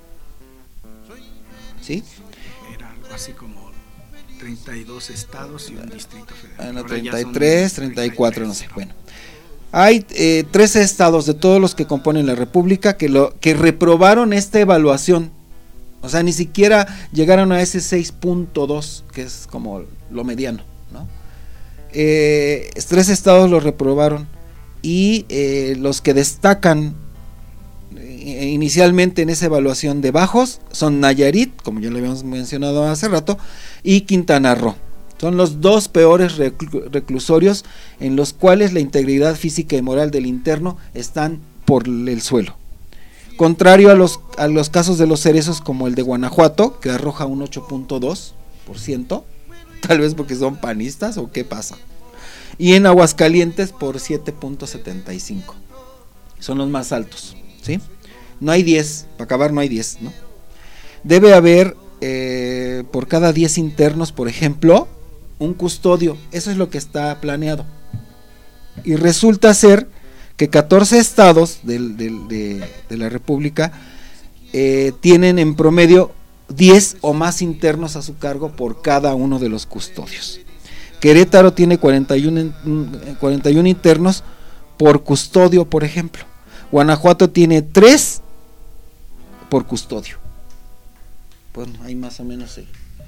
¿Sí? Era algo así como treinta y dos estados y un distrito federal. Bueno, treinta y tres, treinta y cuatro, no sé. Bueno, hay eh, trece estados de todos los que componen la República que, lo, que reprobaron esta evaluación. O sea, ni siquiera llegaron a ese seis punto dos, que es como lo mediano, ¿no? Eh, tres estados lo reprobaron. Y eh, los que destacan eh, inicialmente en esa evaluación de bajos son Nayarit, como ya lo habíamos mencionado hace rato, y Quintana Roo. Son los dos peores reclu- reclusorios en los cuales la integridad física y moral del interno están por el suelo. Contrario a los, a los casos de los cerezos como el de Guanajuato, que arroja un ocho punto dos por ciento, tal vez porque son panistas o qué pasa. Y en Aguascalientes por siete punto setenta y cinco. Son los más altos, ¿sí? No hay diez, para acabar no hay diez, ¿no? Debe haber eh, por cada diez internos, por ejemplo, un custodio. Eso es lo que está planeado. Y resulta ser que catorce estados del, del, de, de la República eh, tienen en promedio diez o más internos a su cargo por cada uno de los custodios. Querétaro tiene cuarenta y uno, cuarenta y uno internos por custodio, por ejemplo. Guanajuato tiene tres por custodio. Bueno, ahí más o menos se,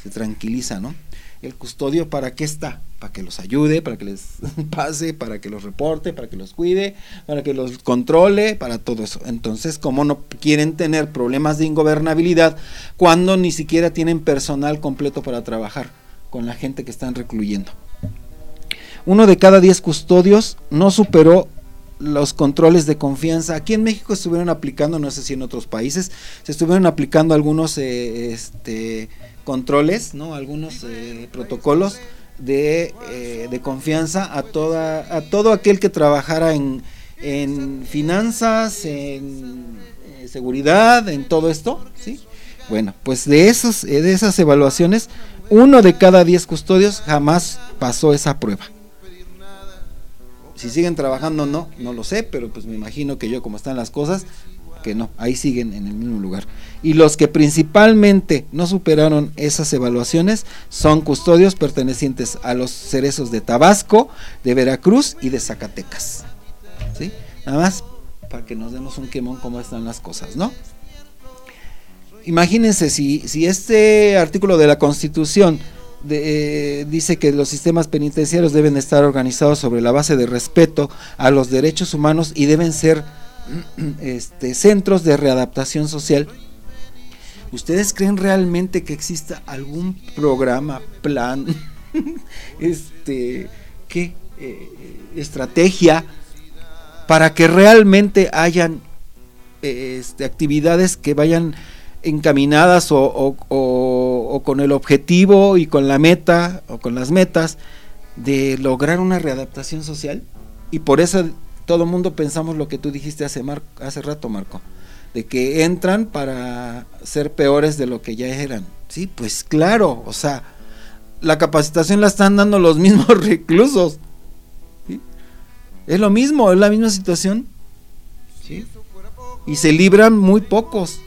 se tranquiliza, ¿no? El custodio, ¿para qué está? Para que los ayude, para que les pase, para que los reporte, para que los cuide, para que los controle, para todo eso. Entonces, ¿cómo no quieren tener problemas de ingobernabilidad cuando ni siquiera tienen personal completo para trabajar con la gente que están recluyendo? Uno de cada diez custodios no superó los controles de confianza. Aquí en México estuvieron aplicando, no sé si en otros países, se estuvieron aplicando algunos eh, este, controles, ¿no? Algunos eh, protocolos de, eh, de confianza a toda a todo aquel que trabajara en, en finanzas, en eh, seguridad, en todo esto, ¿sí? Bueno, pues de esos eh, de esas evaluaciones, uno de cada diez custodios jamás pasó esa prueba. Si siguen trabajando o no, no lo sé, pero pues me imagino que yo, como están las cosas, que no, ahí siguen en el mismo lugar. Y los que principalmente no superaron esas evaluaciones son custodios pertenecientes a los cerezos de Tabasco, de Veracruz y de Zacatecas, ¿sí? Nada más para que nos demos un quemón cómo están las cosas, ¿no? Imagínense si, si este artículo de la Constitución De, eh, dice que los sistemas penitenciarios deben estar organizados sobre la base de respeto a los derechos humanos y deben ser este, centros de readaptación social. ¿Ustedes creen realmente que exista algún programa, plan, este, qué, eh, estrategia para que realmente hayan eh, este, actividades que vayan encaminadas o, o, o, o con el objetivo y con la meta o con las metas de lograr una readaptación social? Y por eso todo el mundo pensamos lo que tú dijiste hace, Mar, hace rato, Marco, de que entran para ser peores de lo que ya eran. Sí, pues claro, o sea, la capacitación la están dando los mismos reclusos, ¿sí? Es lo mismo, es la misma situación, ¿sí? Y se libran muy pocos.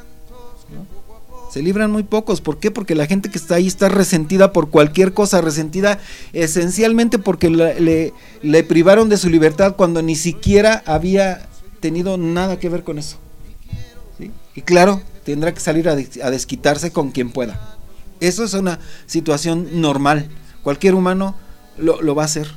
Se libran muy pocos. ¿Por qué? Porque la gente que está ahí está resentida por cualquier cosa, resentida esencialmente porque la, le, le privaron de su libertad cuando ni siquiera había tenido nada que ver con eso, ¿sí? Y claro, tendrá que salir a, a desquitarse con quien pueda. Eso es una situación normal. Cualquier humano lo, lo va a hacer.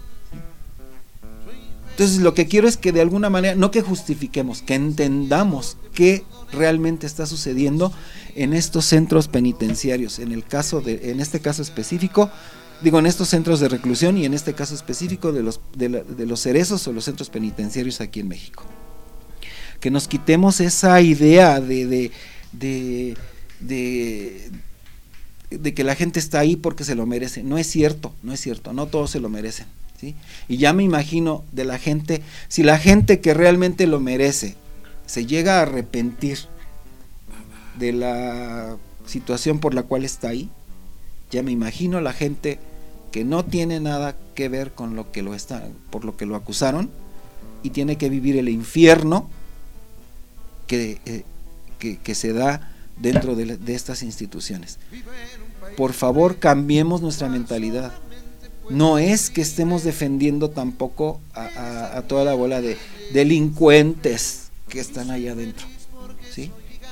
Entonces lo que quiero es que de alguna manera, no que justifiquemos, que entendamos qué realmente está sucediendo en estos centros penitenciarios, en el caso de, en este caso específico, digo en estos centros de reclusión y en este caso específico de los de, la, de los cerezos o los centros penitenciarios aquí en México. Que nos quitemos esa idea de de, de de de que la gente está ahí porque se lo merece. No es cierto, no es cierto, no todos se lo merecen, ¿sí? Y ya me imagino de la gente, si la gente que realmente lo merece se llega a arrepentir de la situación por la cual está ahí, ya me imagino la gente que no tiene nada que ver con lo que lo está, por lo que lo acusaron, y tiene que vivir el infierno que, eh, que, que se da dentro de, de estas instituciones. Por favor, cambiemos nuestra mentalidad. No es que estemos defendiendo tampoco a, a, a toda la bola de delincuentes que están allá adentro, ¿sí?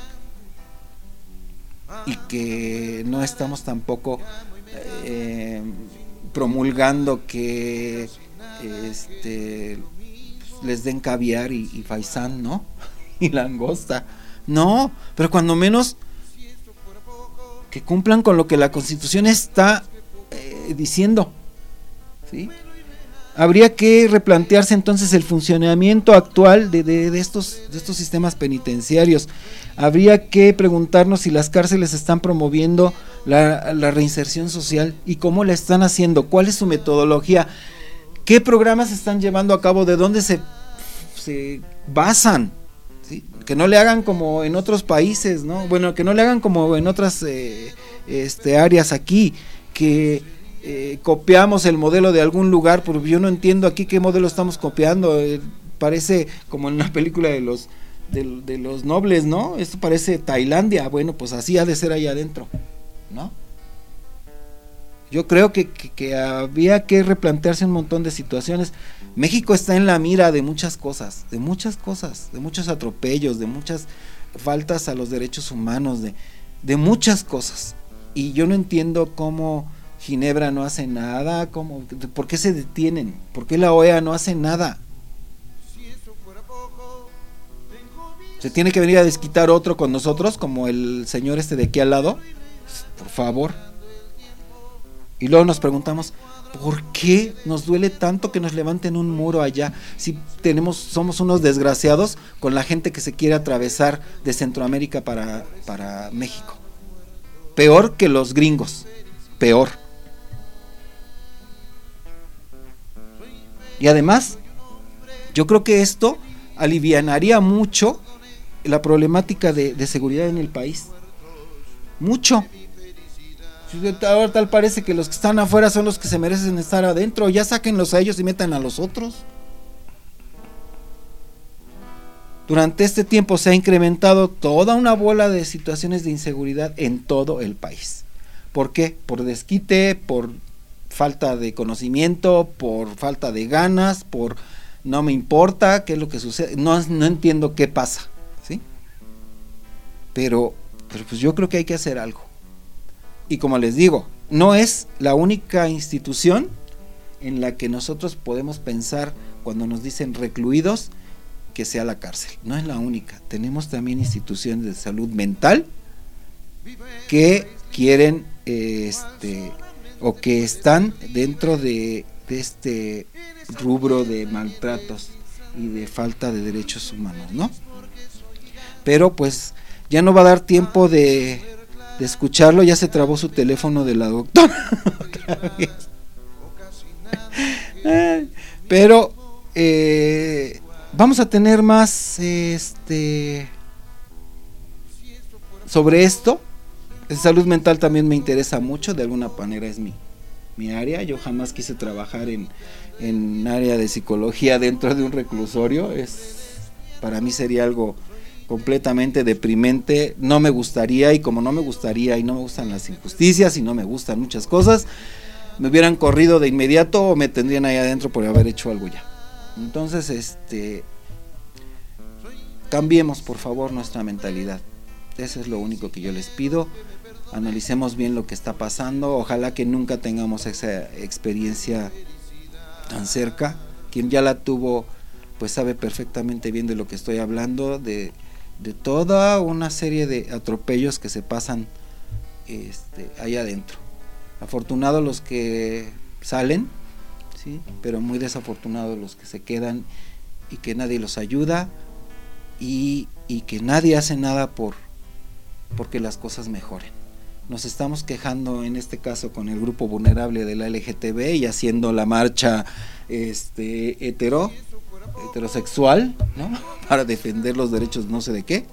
Y que no estamos tampoco eh, promulgando que este, les den caviar y, y faisán, ¿no? Y langosta, no, pero cuando menos que cumplan con lo que la Constitución está eh, diciendo, ¿sí? Habría que replantearse entonces el funcionamiento actual de, de, de, estos, de estos sistemas penitenciarios. Habría que preguntarnos si las cárceles están promoviendo la, la reinserción social y cómo la están haciendo, cuál es su metodología, qué programas están llevando a cabo, de dónde se, se basan, ¿sí? Que no le hagan como en otros países, ¿no? Bueno, que no le hagan como en otras eh, este, áreas aquí, que Eh, copiamos el modelo de algún lugar, porque yo no entiendo aquí qué modelo estamos copiando. Eh, parece como en una película de los de, de los nobles, ¿no? Esto parece Tailandia. Bueno, pues así ha de ser allá adentro, ¿no? Yo creo que, que, que había que replantearse un montón de situaciones. México está en la mira de muchas cosas, de muchas cosas, de muchos atropellos, de muchas faltas a los derechos humanos, de, de muchas cosas. y yo no entiendo cómo Ginebra no hace nada, cómo, ¿por qué se detienen? ¿Por qué la O E A no hace nada? ¿Se tiene que venir a desquitar otro con nosotros, como el señor este de aquí al lado? Por favor. Y luego nos preguntamos, ¿por qué nos duele tanto que nos levanten un muro allá? Si tenemos, somos unos desgraciados con la gente que se quiere atravesar de Centroamérica para, para México. Peor que los gringos, peor. Y además, yo creo que esto alivianaría mucho la problemática de, de seguridad en el país. Mucho. Ahora tal parece que los que están afuera son los que se merecen estar adentro. Ya sáquenlos a ellos y metan a los otros. Durante este tiempo se ha incrementado toda una bola de situaciones de inseguridad en todo el país. ¿Por qué? Por desquite, por falta de conocimiento, por falta de ganas, por no me importa qué es lo que sucede, no, no entiendo qué pasa, ¿sí? Pero, pero pues yo creo que hay que hacer algo. Y como les digo, no es la única institución en la que nosotros podemos pensar cuando nos dicen recluidos que sea la cárcel. No es la única. Tenemos también instituciones de salud mental que quieren eh, este o que están dentro de, de este rubro de maltratos y de falta de derechos humanos, ¿no? Pero pues ya no va a dar tiempo de, de escucharlo, ya se trabó su teléfono de la doctora otra vez. Pero eh, vamos a tener más este sobre esto. Salud mental también me interesa mucho, de alguna manera es mi, mi área. Yo jamás quise trabajar en, en área de psicología dentro de un reclusorio. Es, para mí sería algo completamente deprimente. No me gustaría, y como no me gustaría y no me gustan las injusticias y no me gustan muchas cosas, me hubieran corrido de inmediato o me tendrían ahí adentro por haber hecho algo ya. Entonces, este cambiemos por favor nuestra mentalidad. Eso es lo único que yo les pido. Analicemos bien lo que está pasando. Ojalá que nunca tengamos esa experiencia tan cerca. Quien ya la tuvo, pues sabe perfectamente bien de lo que estoy hablando, de, de toda una serie de atropellos que se pasan este, ahí adentro. Afortunados los que salen, ¿sí? Pero muy desafortunados los que se quedan y que nadie los ayuda y, y que nadie hace nada por porque las cosas mejoren. Nos estamos quejando en este caso con el grupo vulnerable de la L G T B y haciendo la marcha este hetero heterosexual, ¿no? Para defender los derechos no sé de qué.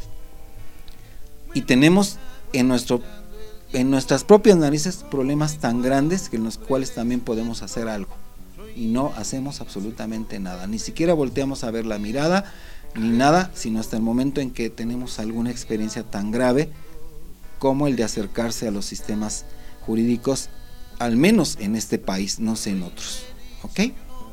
Y tenemos en nuestro en nuestras propias narices problemas tan grandes que en los cuales también podemos hacer algo. Y no hacemos absolutamente nada, ni siquiera volteamos a ver la mirada ni nada, sino hasta el momento en que tenemos alguna experiencia tan grave como el de acercarse a los sistemas jurídicos, al menos en este país, no sé en otros. ¿Ok?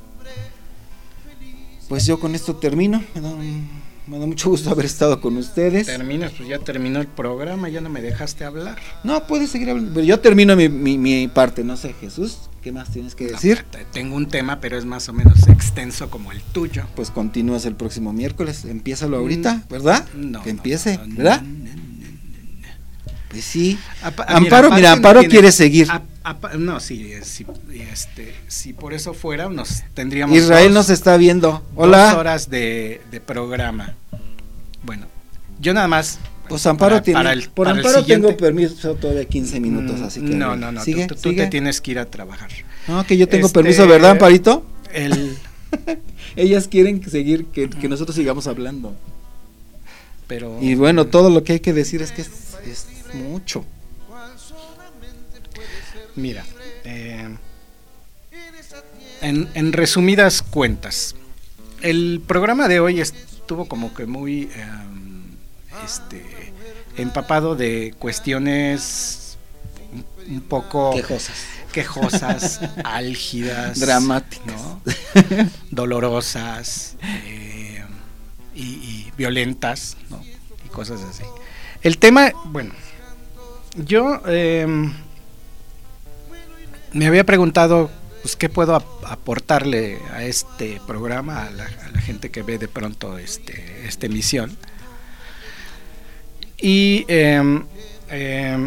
Pues yo con esto termino. Me da, un, me da mucho gusto haber estado con ustedes. Terminas, pues ya terminó el programa, ya no me dejaste hablar. No, puedes seguir hablando, pero yo termino mi, mi, mi parte, no sé, Jesús. ¿Qué más tienes que decir? No, tengo un tema, pero es más o menos extenso como el tuyo. Pues continúas el próximo miércoles. Empiézalo ahorita, ¿verdad? No. Que empiece, no, no, ¿verdad? No, no, no, no. Pues sí. Apa, Amparo, mira, mira Amparo no quiere seguir. A, a, no, sí, sí, este, si por eso fuera, nos tendríamos. Israel dos, nos está viendo. Hola. Dos horas de, de programa. Bueno, yo nada más. Pues Amparo para, tiene, para el, por para Amparo tengo permiso todavía quince minutos, así que no, no, no, ¿sigue? tú, tú ¿sigue? te tienes que ir a trabajar. No, que yo tengo este, permiso, ¿verdad, Amparito? El Ellas quieren seguir, que, que nosotros sigamos hablando. Pero y bueno, todo lo que hay que decir es que es, es mucho. Mira, eh, en, en resumidas cuentas, el programa de hoy estuvo como que muy eh, este empapado de cuestiones un, un poco quejosas, quejosas, álgidas, dramáticas, ¿no? dolorosas eh, y, y violentas, ¿no? Y cosas así. El tema, bueno, yo eh, me había preguntado, pues, qué puedo ap- aportarle a este programa, a la, a la gente que ve de pronto este, esta emisión. Y eh, eh,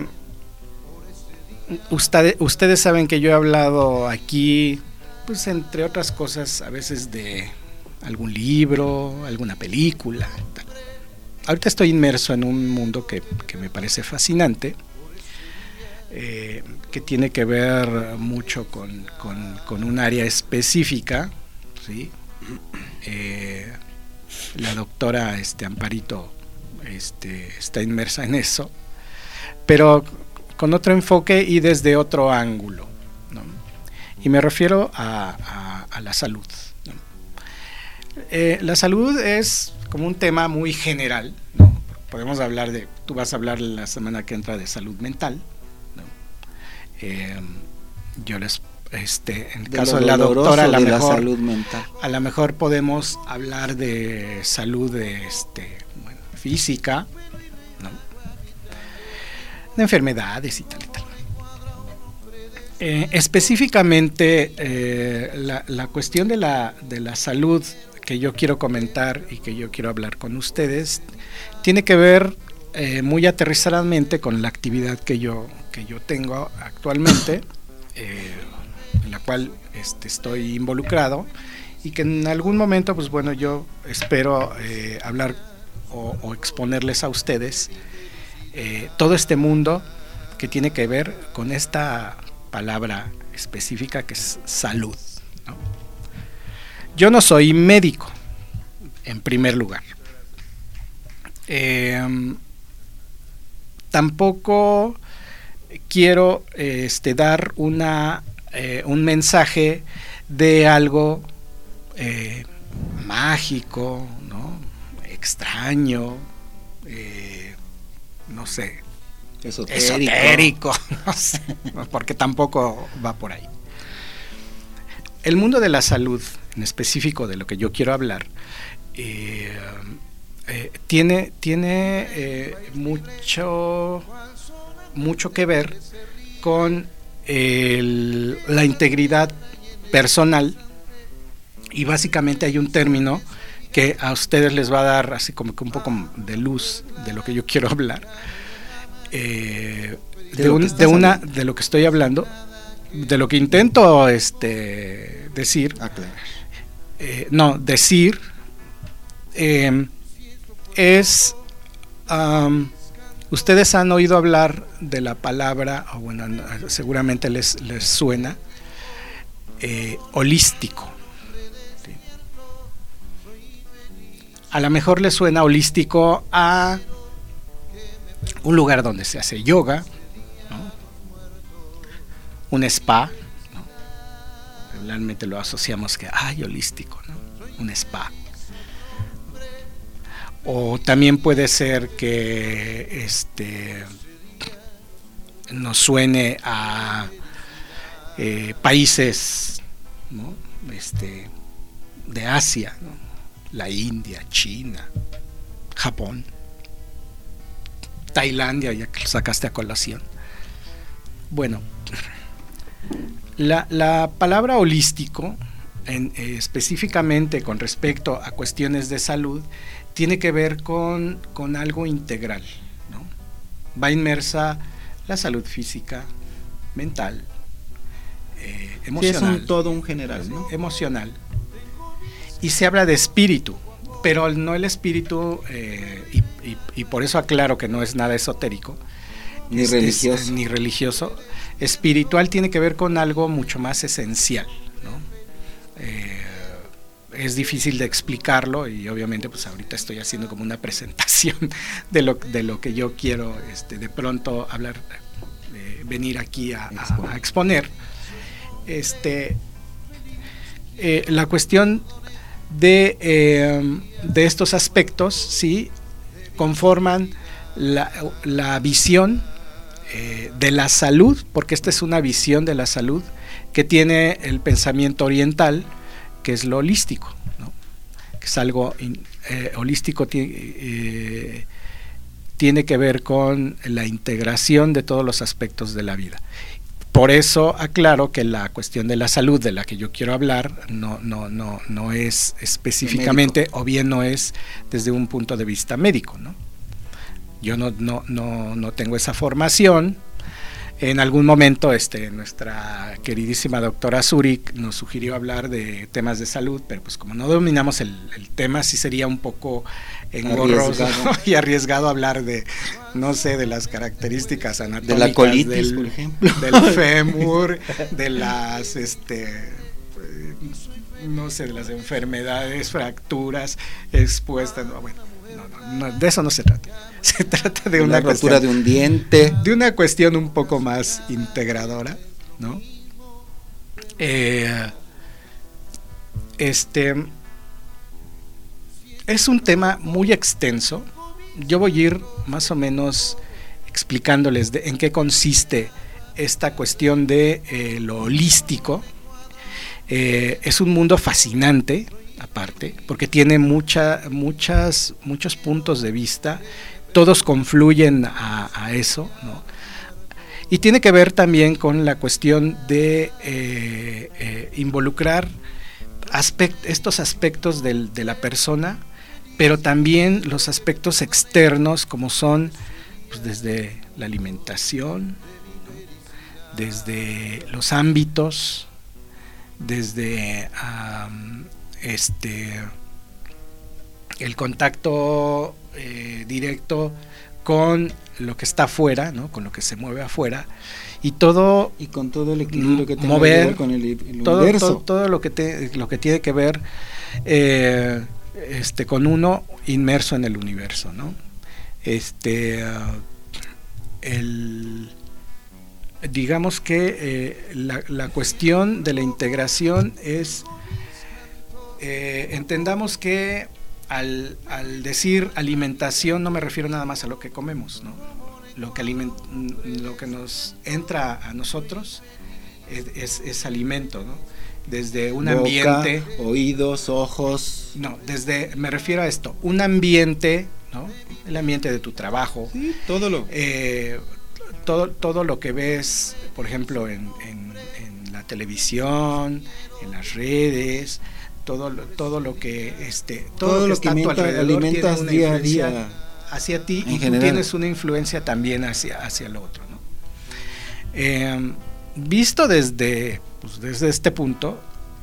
usted, ustedes saben que yo he hablado aquí, pues entre otras cosas, a veces de algún libro, alguna película. Tal. Ahorita estoy inmerso en un mundo que, que me parece fascinante, eh, que tiene que ver mucho con, con, con un área específica, ¿sí? Eh, la doctora este, Amparito este, está inmersa en eso, pero con otro enfoque y desde otro ángulo, ¿no? Y me refiero a, a, a la salud, ¿no? Eh, la salud es como un tema muy general, ¿no? Podemos hablar de, tú vas a hablar la semana que entra de salud mental, ¿no? Eh, yo les, este, en el De caso lo de la doctora, a la de mejor, la salud mental. a lo mejor podemos hablar de salud, este, bueno, física, ¿no? De enfermedades y tal y tal. Eh, específicamente, eh, la, la cuestión de la, de la salud que yo quiero comentar y que yo quiero hablar con ustedes tiene que ver eh, muy aterrizadamente con la actividad que yo, que yo tengo actualmente, eh, en la cual este, estoy involucrado, y que en algún momento, pues bueno, yo espero eh, hablar o, o exponerles a ustedes eh, todo este mundo que tiene que ver con esta palabra específica que es salud, ¿no? Yo no soy médico, en primer lugar. Eh, tampoco quiero este, dar una, eh, un mensaje de algo eh, mágico, ¿no? Extraño, eh, no sé, Esotérico. esotérico, no sé, porque tampoco va por ahí. El mundo de la salud, en específico de lo que yo quiero hablar, eh, eh, tiene, tiene eh, mucho, mucho que ver con el, la integridad personal, y básicamente hay un término que a ustedes les va a dar así como que un poco de luz de lo que yo quiero hablar. Eh, de, de, un, de una hablando. de lo que estoy hablando, de lo que intento este decir, ah, claro. eh, no decir eh, es um, ustedes han oído hablar de la palabra, o bueno, seguramente les, les suena eh, holístico, ¿sí? A lo mejor les suena holístico a un lugar donde se hace yoga, ¿no? Un spa, ¿no? Regularmente lo asociamos que, ay, holístico, ¿no? Un spa. O también puede ser que este nos suene a eh, países, ¿no? este, de Asia, ¿no? La India, China, Japón, Tailandia, ya que lo sacaste a colación. Bueno, la, la palabra holístico, en, eh, específicamente con respecto a cuestiones de salud, tiene que ver con, con algo integral, ¿no? Va inmersa la salud física, mental, eh, emocional. Sí, es un todo un general, ¿no? Emocional. Y se habla de espíritu, pero no el espíritu, eh, y, y, y por eso aclaro que no es nada esotérico, ni es, religioso. Es, ni religioso. Espiritual tiene que ver con algo mucho más esencial, ¿no? Eh, es difícil de explicarlo, y obviamente pues ahorita estoy haciendo como una presentación de lo, de lo que yo quiero este, de pronto hablar, eh, venir aquí a, a, a exponer. Este, eh, la cuestión de, eh, de estos aspectos, sí, conforman la, la visión eh, de la salud, porque esta es una visión de la salud que tiene el pensamiento oriental, que es lo holístico, ¿no? Que es algo eh, holístico, eh, tiene que ver con la integración de todos los aspectos de la vida. Por eso aclaro que la cuestión de la salud de la que yo quiero hablar no, no, no, no es específicamente, o bien no es desde un punto de vista médico, ¿no? Yo no, no, no, no tengo esa formación. En algún momento este, nuestra queridísima doctora Zurich nos sugirió hablar de temas de salud, pero pues como no dominamos el, el tema, sí sería un poco engorroso arriesgado. y arriesgado hablar de, no sé, de las características anatómicas de la colitis, del, por ejemplo, del fémur, de las, este, no sé, de las enfermedades, fracturas expuestas, no, bueno. No, no, no, de eso no se trata. Se trata de una, una rotura de un diente, de una cuestión un poco más integradora, ¿no? Eh, este es un tema muy extenso. Yo voy a ir más o menos explicándoles de, en qué consiste esta cuestión de eh, lo holístico. Eh, es un mundo fascinante, aparte, porque tiene mucha, muchas, muchos puntos de vista, todos confluyen a, a eso, ¿no? Y tiene que ver también con la cuestión de eh, eh, involucrar aspect, estos aspectos del, de la persona, pero también los aspectos externos, como son pues, desde la alimentación, ¿no? Desde los ámbitos, desde um, este el contacto eh, directo con lo que está afuera, ¿no? Con lo que se mueve afuera, y todo y con todo el equilibrio que tiene mover, que ver con el, el todo, universo, todo, todo lo que te, lo que tiene que ver eh, este con uno inmerso en el universo, ¿no? Este uh, el digamos que eh, la, la cuestión de la integración es eh, entendamos que al, al decir alimentación no me refiero nada más a lo que comemos, ¿no? Lo que aliment, lo que nos entra a nosotros es, es, es alimento, ¿no? Desde un boca, ambiente, oídos, ojos, no, desde me refiero a esto, un ambiente, ¿no? El ambiente de tu trabajo, sí, todo lo eh, todo todo lo que ves, por ejemplo, en, en, en la televisión, en las redes, todo todo lo que este todo, todo lo que, lo está que a tu alrededor alimentas tiene una día a día hacia ti, y general. Tú tienes una influencia también hacia hacia el otro, ¿no? Eh, visto desde pues, desde este punto,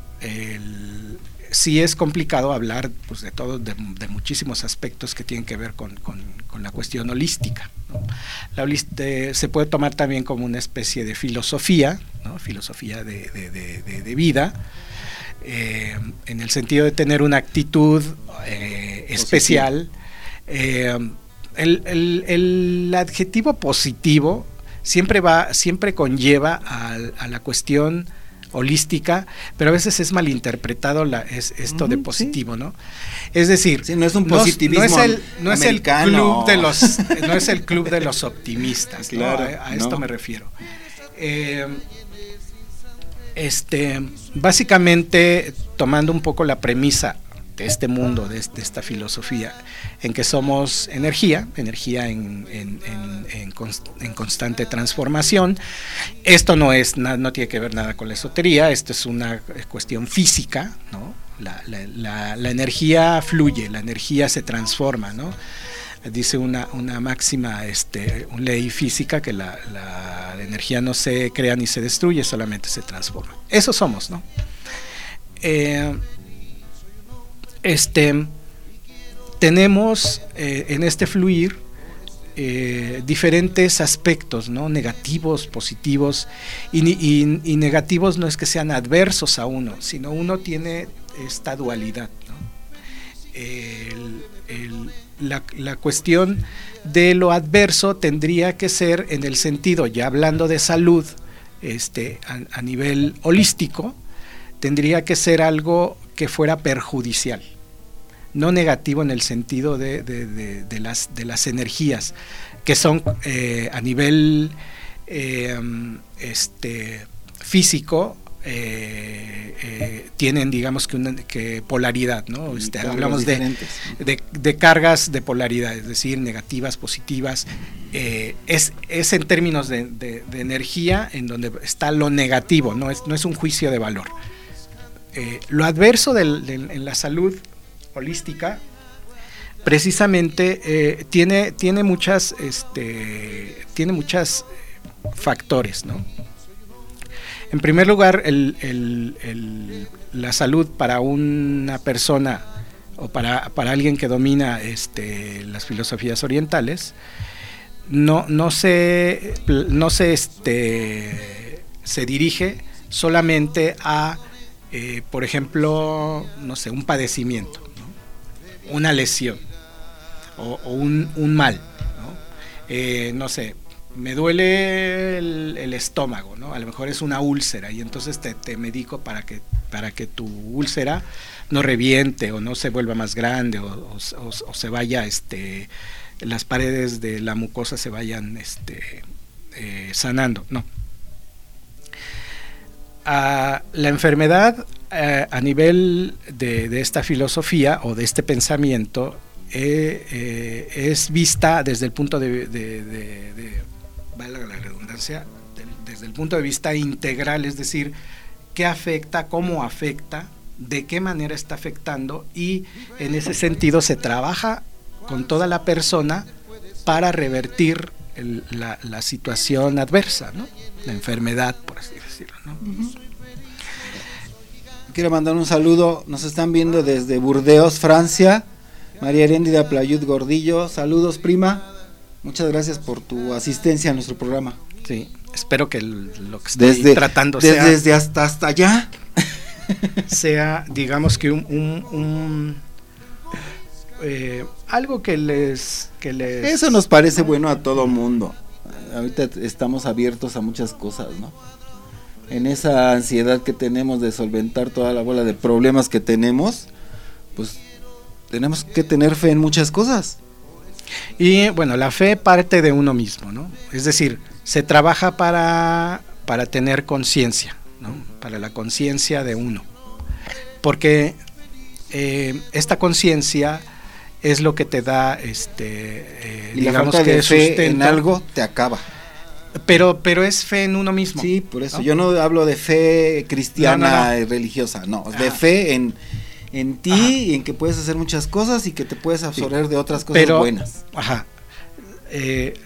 el, sí es complicado hablar pues, de todo, de, de muchísimos aspectos que tienen que ver con, con, con la cuestión holística, ¿no? La holiste, se puede tomar también como una especie de filosofía, ¿no? Filosofía de, de, de, de, de vida, eh, en el sentido de tener una actitud eh, especial. Eh, el, el, el adjetivo positivo siempre va, siempre conlleva a, a la cuestión holística, pero a veces es malinterpretado la, es, esto uh-huh, de positivo, sí. ¿No? Es decir, sí, no es un positivismo no, no es el, no es el club de los, no es el club de los optimistas, claro, ¿no? A, a esto no. me refiero. Eh, este, básicamente tomando un poco la premisa de este mundo, de, de esta filosofía, en que somos energía, energía en, en, en, en, const, en constante transformación. Esto no es, no, no tiene que ver nada con la esotería, esto es una cuestión física, ¿no? La, la, la, la energía fluye, la energía se transforma, ¿no? Dice una, una máxima, este, una ley física, que la, la, la energía no se crea ni se destruye, solamente se transforma. Eso somos, ¿no? Eh, Este, tenemos eh, en este fluir eh, diferentes aspectos, ¿no? Negativos, positivos, y, y, y negativos no es que sean adversos a uno, sino uno tiene esta dualidad, ¿no? El, el, la, la cuestión de lo adverso tendría que ser en el sentido, ya hablando de salud, este, a, a nivel holístico, tendría que ser algo que fuera perjudicial, no negativo en el sentido de, de, de, de, las, de las energías, que son eh, a nivel eh, este, físico, eh, eh, tienen, digamos que, una, que polaridad, ¿no? Este, hablamos de, de, de cargas de polaridad, es decir, negativas, positivas. Eh, es, es en términos de, de, de energía en donde está lo negativo, no es, no es un juicio de valor. Eh, lo adverso del, del, en la salud holística precisamente eh, tiene, tiene muchas este, tiene muchas factores, ¿no? En primer lugar, el, el, el, la salud para una persona o para, para alguien que domina este, las filosofías orientales no, no se, no se, este, se dirige solamente a, eh, por ejemplo, no sé, un padecimiento, ¿no? Una lesión o, o un, un mal, ¿no? Eh, no sé, me duele el, el estómago, ¿no? A lo mejor es una úlcera y entonces te, te medico para que, para que tu úlcera no reviente o no se vuelva más grande o, o, o, o se vaya, este, las paredes de la mucosa se vayan este, eh, sanando, no. A la enfermedad eh, a nivel de, de esta filosofía o de este pensamiento eh, eh, es vista desde el punto de, de, de, de valga la redundancia, de, desde el punto de vista integral, es decir, qué afecta, cómo afecta, de qué manera está afectando, y en ese sentido se trabaja con toda la persona para revertir el, la, la situación adversa, ¿no? La enfermedad, por así decirlo, ¿no? Uh-huh. Quiero mandar un saludo, nos están viendo desde Burdeos, Francia, María Heréndida Playut Gordillo, saludos prima, muchas gracias por tu asistencia a nuestro programa. Sí, espero que el, lo que estoy desde, tratando desde, sea... Desde hasta, hasta allá. sea, digamos que un... un, un eh, algo que les, que les... Eso nos parece bueno a todo mundo. Ahorita estamos abiertos a muchas cosas, ¿no? En esa ansiedad que tenemos de solventar toda la bola de problemas que tenemos, pues tenemos que tener fe en muchas cosas. Y bueno, la fe parte de uno mismo, ¿no? Es decir, se trabaja para, para tener conciencia, ¿no? Para la conciencia de uno. Porque eh, esta conciencia es lo que te da, este, eh, y digamos, la falta que de fe sustenta en algo te acaba. Pero, pero es fe en uno mismo. Sí, por eso. ¿No? Yo no hablo de fe cristiana no, no, no. y religiosa, no, de ah. fe en, en ti ajá. y en que puedes hacer muchas cosas y que te puedes absorber sí. de otras cosas pero, buenas. Ajá. Eh,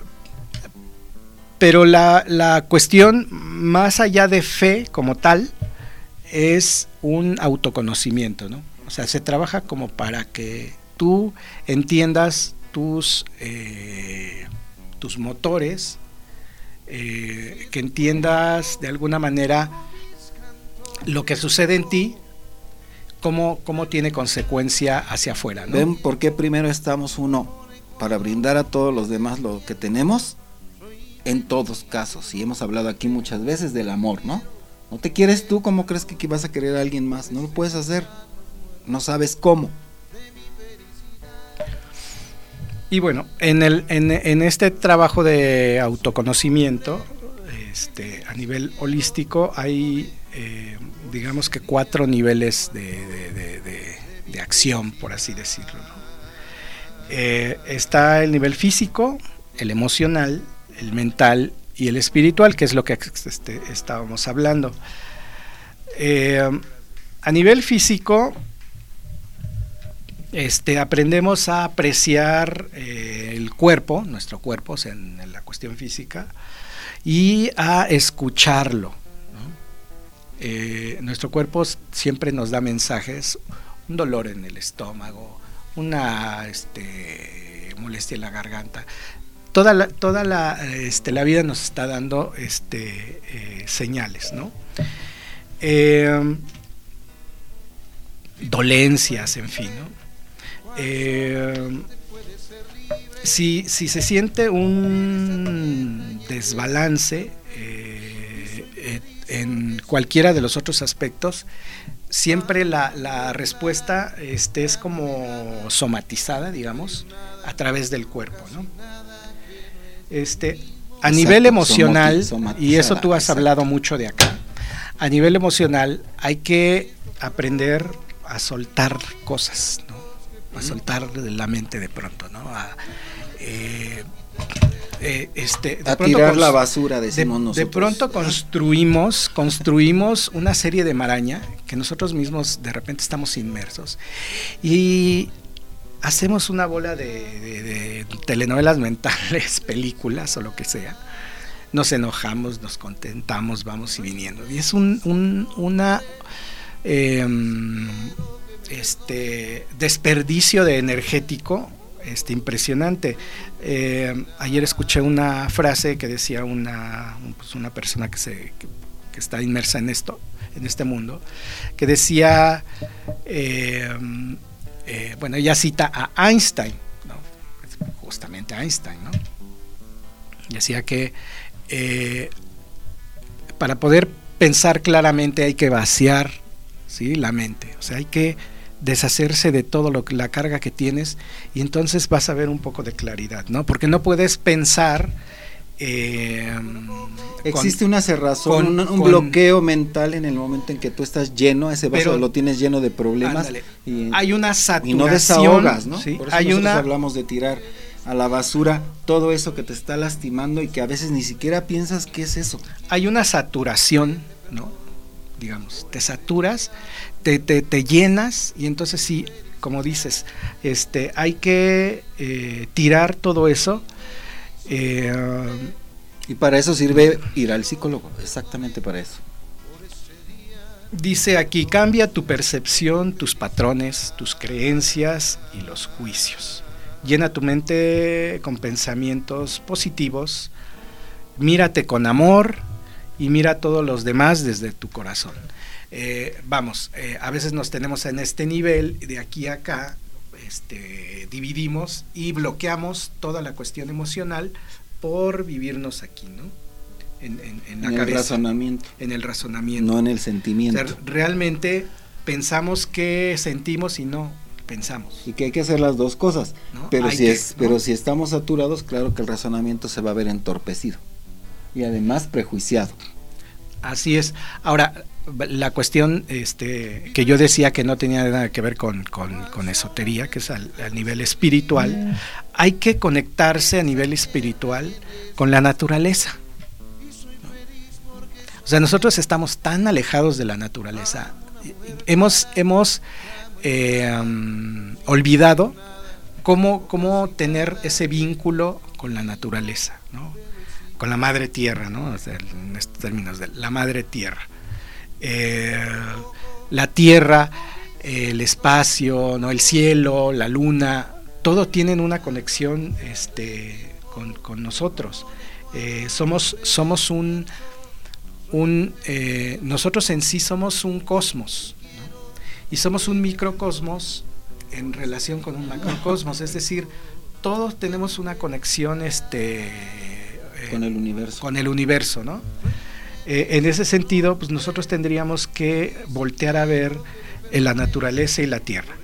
pero la, la cuestión, más allá de fe como tal, es un autoconocimiento, ¿no? O sea, se trabaja como para que tú entiendas tus, eh, tus motores, Eh, que entiendas de alguna manera lo que sucede en ti, cómo, cómo tiene consecuencia hacia afuera, ¿no? ¿Ven por qué primero estamos uno? Para brindar a todos los demás lo que tenemos, en todos casos, y hemos hablado aquí muchas veces del amor, ¿no? No te quieres tú, ¿cómo crees que vas a querer a alguien más? No lo puedes hacer, no sabes cómo. Y bueno, en, el, en, en este trabajo de autoconocimiento, este, a nivel holístico, hay, eh, digamos que cuatro niveles de, de, de, de, de acción, por así decirlo, ¿no? Eh, está el nivel físico, el emocional, el mental y el espiritual, que es lo que este, estábamos hablando. Eh, a nivel físico, Este, aprendemos a apreciar eh, el cuerpo, nuestro cuerpo, o sea, en, en la cuestión física, y a escucharlo, ¿no? Eh, nuestro cuerpo siempre nos da mensajes, un dolor en el estómago, una este, molestia en la garganta. Toda la, toda la, este, la vida nos está dando este, eh, señales, ¿no? Eh, dolencias, en fin, ¿no? Eh, si, si se siente un desbalance eh, eh, en cualquiera de los otros aspectos, siempre la, la respuesta este, es como somatizada, digamos, a través del cuerpo, ¿no? Este, a Exacto, nivel emocional, somati- y eso tú has exacto. hablado mucho de acá, a nivel emocional hay que aprender a soltar cosas, ¿no? A soltar de la mente de pronto, ¿no? A, eh, eh, este, de a pronto tirar cons- la basura, decimos de, nosotros. de pronto construimos, construimos una serie de maraña que nosotros mismos de repente estamos inmersos y hacemos una bola de, de, de telenovelas mentales, películas o lo que sea. Nos enojamos, nos contentamos, vamos y viniendo. Y es un, un una eh, este desperdicio de energético este impresionante. Eh, ayer escuché una frase que decía una, pues una persona que se que, que está inmersa en esto, en este mundo, que decía eh, eh, bueno, ella cita a Einstein, ¿no? Justamente a Einstein, ¿no? Decía que eh, para poder pensar claramente hay que vaciar, ¿sí?, la mente, o sea, hay que deshacerse de todo lo que la carga que tienes y entonces vas a ver un poco de claridad, ¿no? Porque no puedes pensar eh, existe con, una cerrazón, con, un, un con, bloqueo mental en el momento en que tú estás lleno, ese vaso pero, lo tienes lleno de problemas y, hay una saturación y no desahogas, ¿no? ¿sí? Por eso hay nosotros una... hablamos de tirar a la basura todo eso que te está lastimando y que a veces ni siquiera piensas qué es eso. Hay una saturación, ¿no? Digamos, te saturas, te, te, te llenas y entonces sí, como dices, este, hay que eh, tirar todo eso. Eh, y para eso sirve ir al psicólogo, exactamente para eso. Dice aquí, cambia tu percepción, tus patrones, tus creencias y los juicios. Llena tu mente con pensamientos positivos, mírate con amor y mira a todos los demás desde tu corazón. Eh, vamos, eh, a veces nos tenemos en este nivel, de aquí a acá, este, dividimos y bloqueamos toda la cuestión emocional por vivirnos aquí, ¿no? En, en, en la en cabeza. el razonamiento. En el razonamiento. No en el sentimiento. O sea, realmente pensamos que sentimos y no pensamos. Y que hay que hacer las dos cosas, ¿no? Pero si que, es, ¿no? pero si estamos saturados, claro que el razonamiento se va a ver entorpecido y además prejuiciado. Así es. Ahora, la cuestión este, que yo decía que no tenía nada que ver con, con, con esotería, que es al, a nivel espiritual, mm. hay que conectarse a nivel espiritual con la naturaleza. O sea, nosotros estamos tan alejados de la naturaleza, hemos, hemos eh, um, olvidado cómo, cómo tener ese vínculo con la naturaleza, ¿no? Con la madre tierra, ¿no? O sea, en estos términos de la madre tierra. Eh, la tierra, eh, el espacio, ¿no? El cielo, la luna, todo tienen una conexión este, con, con nosotros. Eh, somos, somos un, un eh, nosotros en sí somos un cosmos, ¿no? Y somos un microcosmos en relación con un macrocosmos, es decir, todos tenemos una conexión este, eh, con el universo. Con el universo, ¿no? Eh, en ese sentido, pues nosotros tendríamos que voltear a ver eh, la naturaleza y la tierra.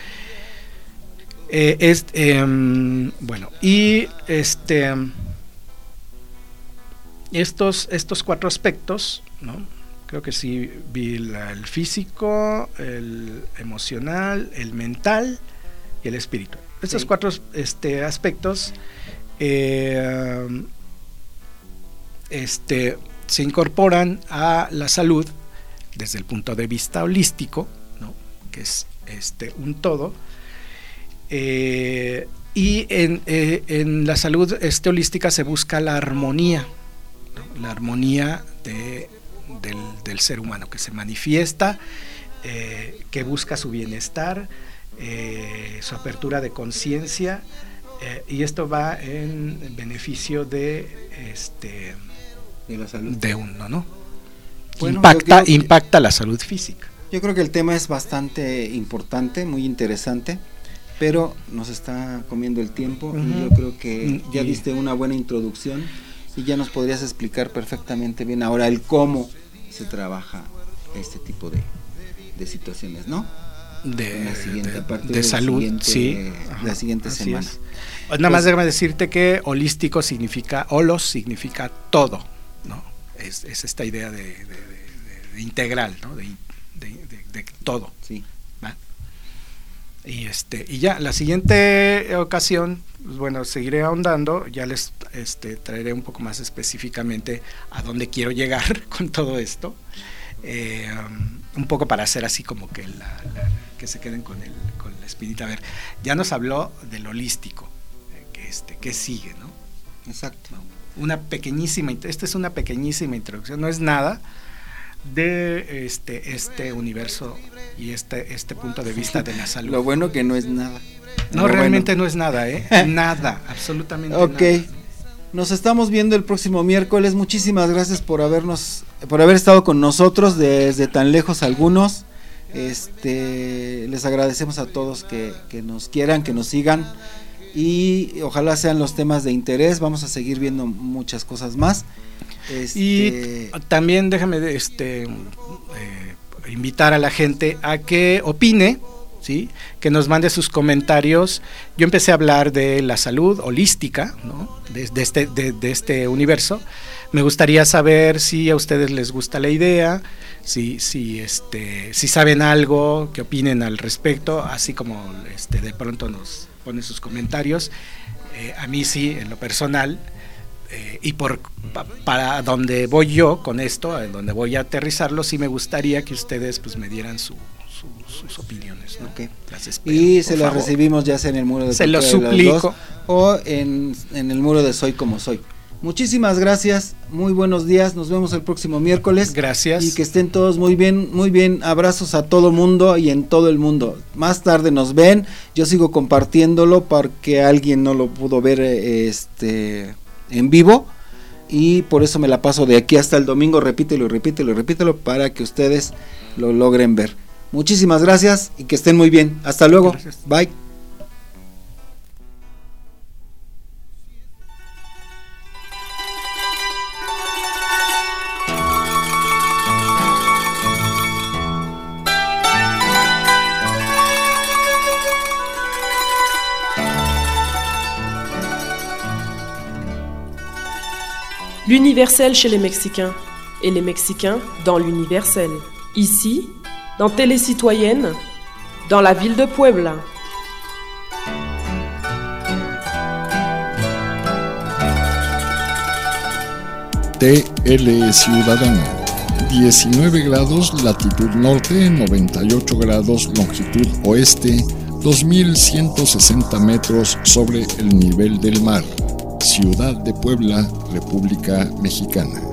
Eh, es, eh, bueno, y este estos, estos cuatro aspectos, ¿no? Creo que sí vi la, el físico, el emocional, el mental y el espiritual. Estos sí. cuatro este, aspectos eh, este, se incorporan a la salud desde el punto de vista holístico, ¿no? Que es este, un todo. Eh, y en, eh, en la salud este, holística se busca la armonía, ¿no? La armonía de, del, del ser humano que se manifiesta, eh, que busca su bienestar, eh, su apertura de conciencia, eh, y esto va en beneficio de este de la salud de uno, ¿no? Bueno, impacta, que, impacta la salud física. Yo creo que el tema es bastante importante, muy interesante, pero nos está comiendo el tiempo, uh-huh. y yo creo que ya diste una buena introducción y ya nos podrías explicar perfectamente bien ahora el cómo se trabaja este tipo de, de situaciones, ¿no? De, la siguiente, de, de salud, siguiente, sí. Ajá, la siguiente semana. Es. Nada pues, más déjame decirte que holístico significa, holos significa todo, ¿no? Es, es esta idea de, de, de, de integral, ¿no? De, de, de, de todo. Sí. ¿Va? Y este y ya la siguiente ocasión, pues bueno, seguiré ahondando, ya les este, traeré un poco más específicamente a dónde quiero llegar con todo esto, eh, um, un poco para hacer así como que la, la, que se queden con el con la espinita. A ver, ya nos habló del holístico, eh, que este que sigue, ¿no? Exacto. Una pequeñísima, esta es una pequeñísima introducción, no es nada de este este universo y este este punto de vista de la salud. Lo bueno que no es nada. No, Lo realmente bueno. no es nada, ¿eh? Nada, absolutamente Ok. nada. Nos estamos viendo el próximo miércoles. Muchísimas gracias por habernos, por haber estado con nosotros desde tan lejos algunos. Este, les agradecemos a todos que, que nos quieran, que nos sigan y ojalá sean los temas de interés. Vamos a seguir viendo muchas cosas más. Este... Y también déjame de, este, eh, invitar a la gente a que opine, ¿sí? Que nos mande sus comentarios. Yo empecé a hablar de la salud holística, ¿no? de, de, este, de, de este universo. Me gustaría saber si a ustedes les gusta la idea, si, si, este, si saben algo, que opinen al respecto, así como este, de pronto nos ponen sus comentarios. Eh, a mí sí, en lo personal. Eh, y por pa, para donde voy yo con esto, en donde voy a aterrizarlo, sí me gustaría que ustedes pues me dieran su, su, sus opiniones, ¿no? Okay. Las espero, y se las favor. recibimos ya sea en el muro de se lo Cultura de los suplico Dos, o en, en el muro de Soy Como Soy. Muchísimas gracias, muy buenos días, nos vemos el próximo miércoles. Gracias. Y que estén todos muy bien, muy bien, abrazos a todo mundo y en todo el mundo. Más tarde nos ven, yo sigo compartiéndolo porque alguien no lo pudo ver este en vivo y por eso me la paso de aquí hasta el domingo, repítelo y repítelo y repítelo para que ustedes lo logren ver. Muchísimas gracias y que estén muy bien. Hasta luego. Gracias. Bye. L'universel chez les Mexicains et les Mexicains dans l'universel. Ici, dans Télécitoyenne, dans la ville de Puebla. T L Ciudadana, diecinueve grados latitud norte, noventa y ocho grados longitud oeste, dos mil ciento sesenta metros sobre el nivel del mar. Ciudad de Puebla, República Mexicana.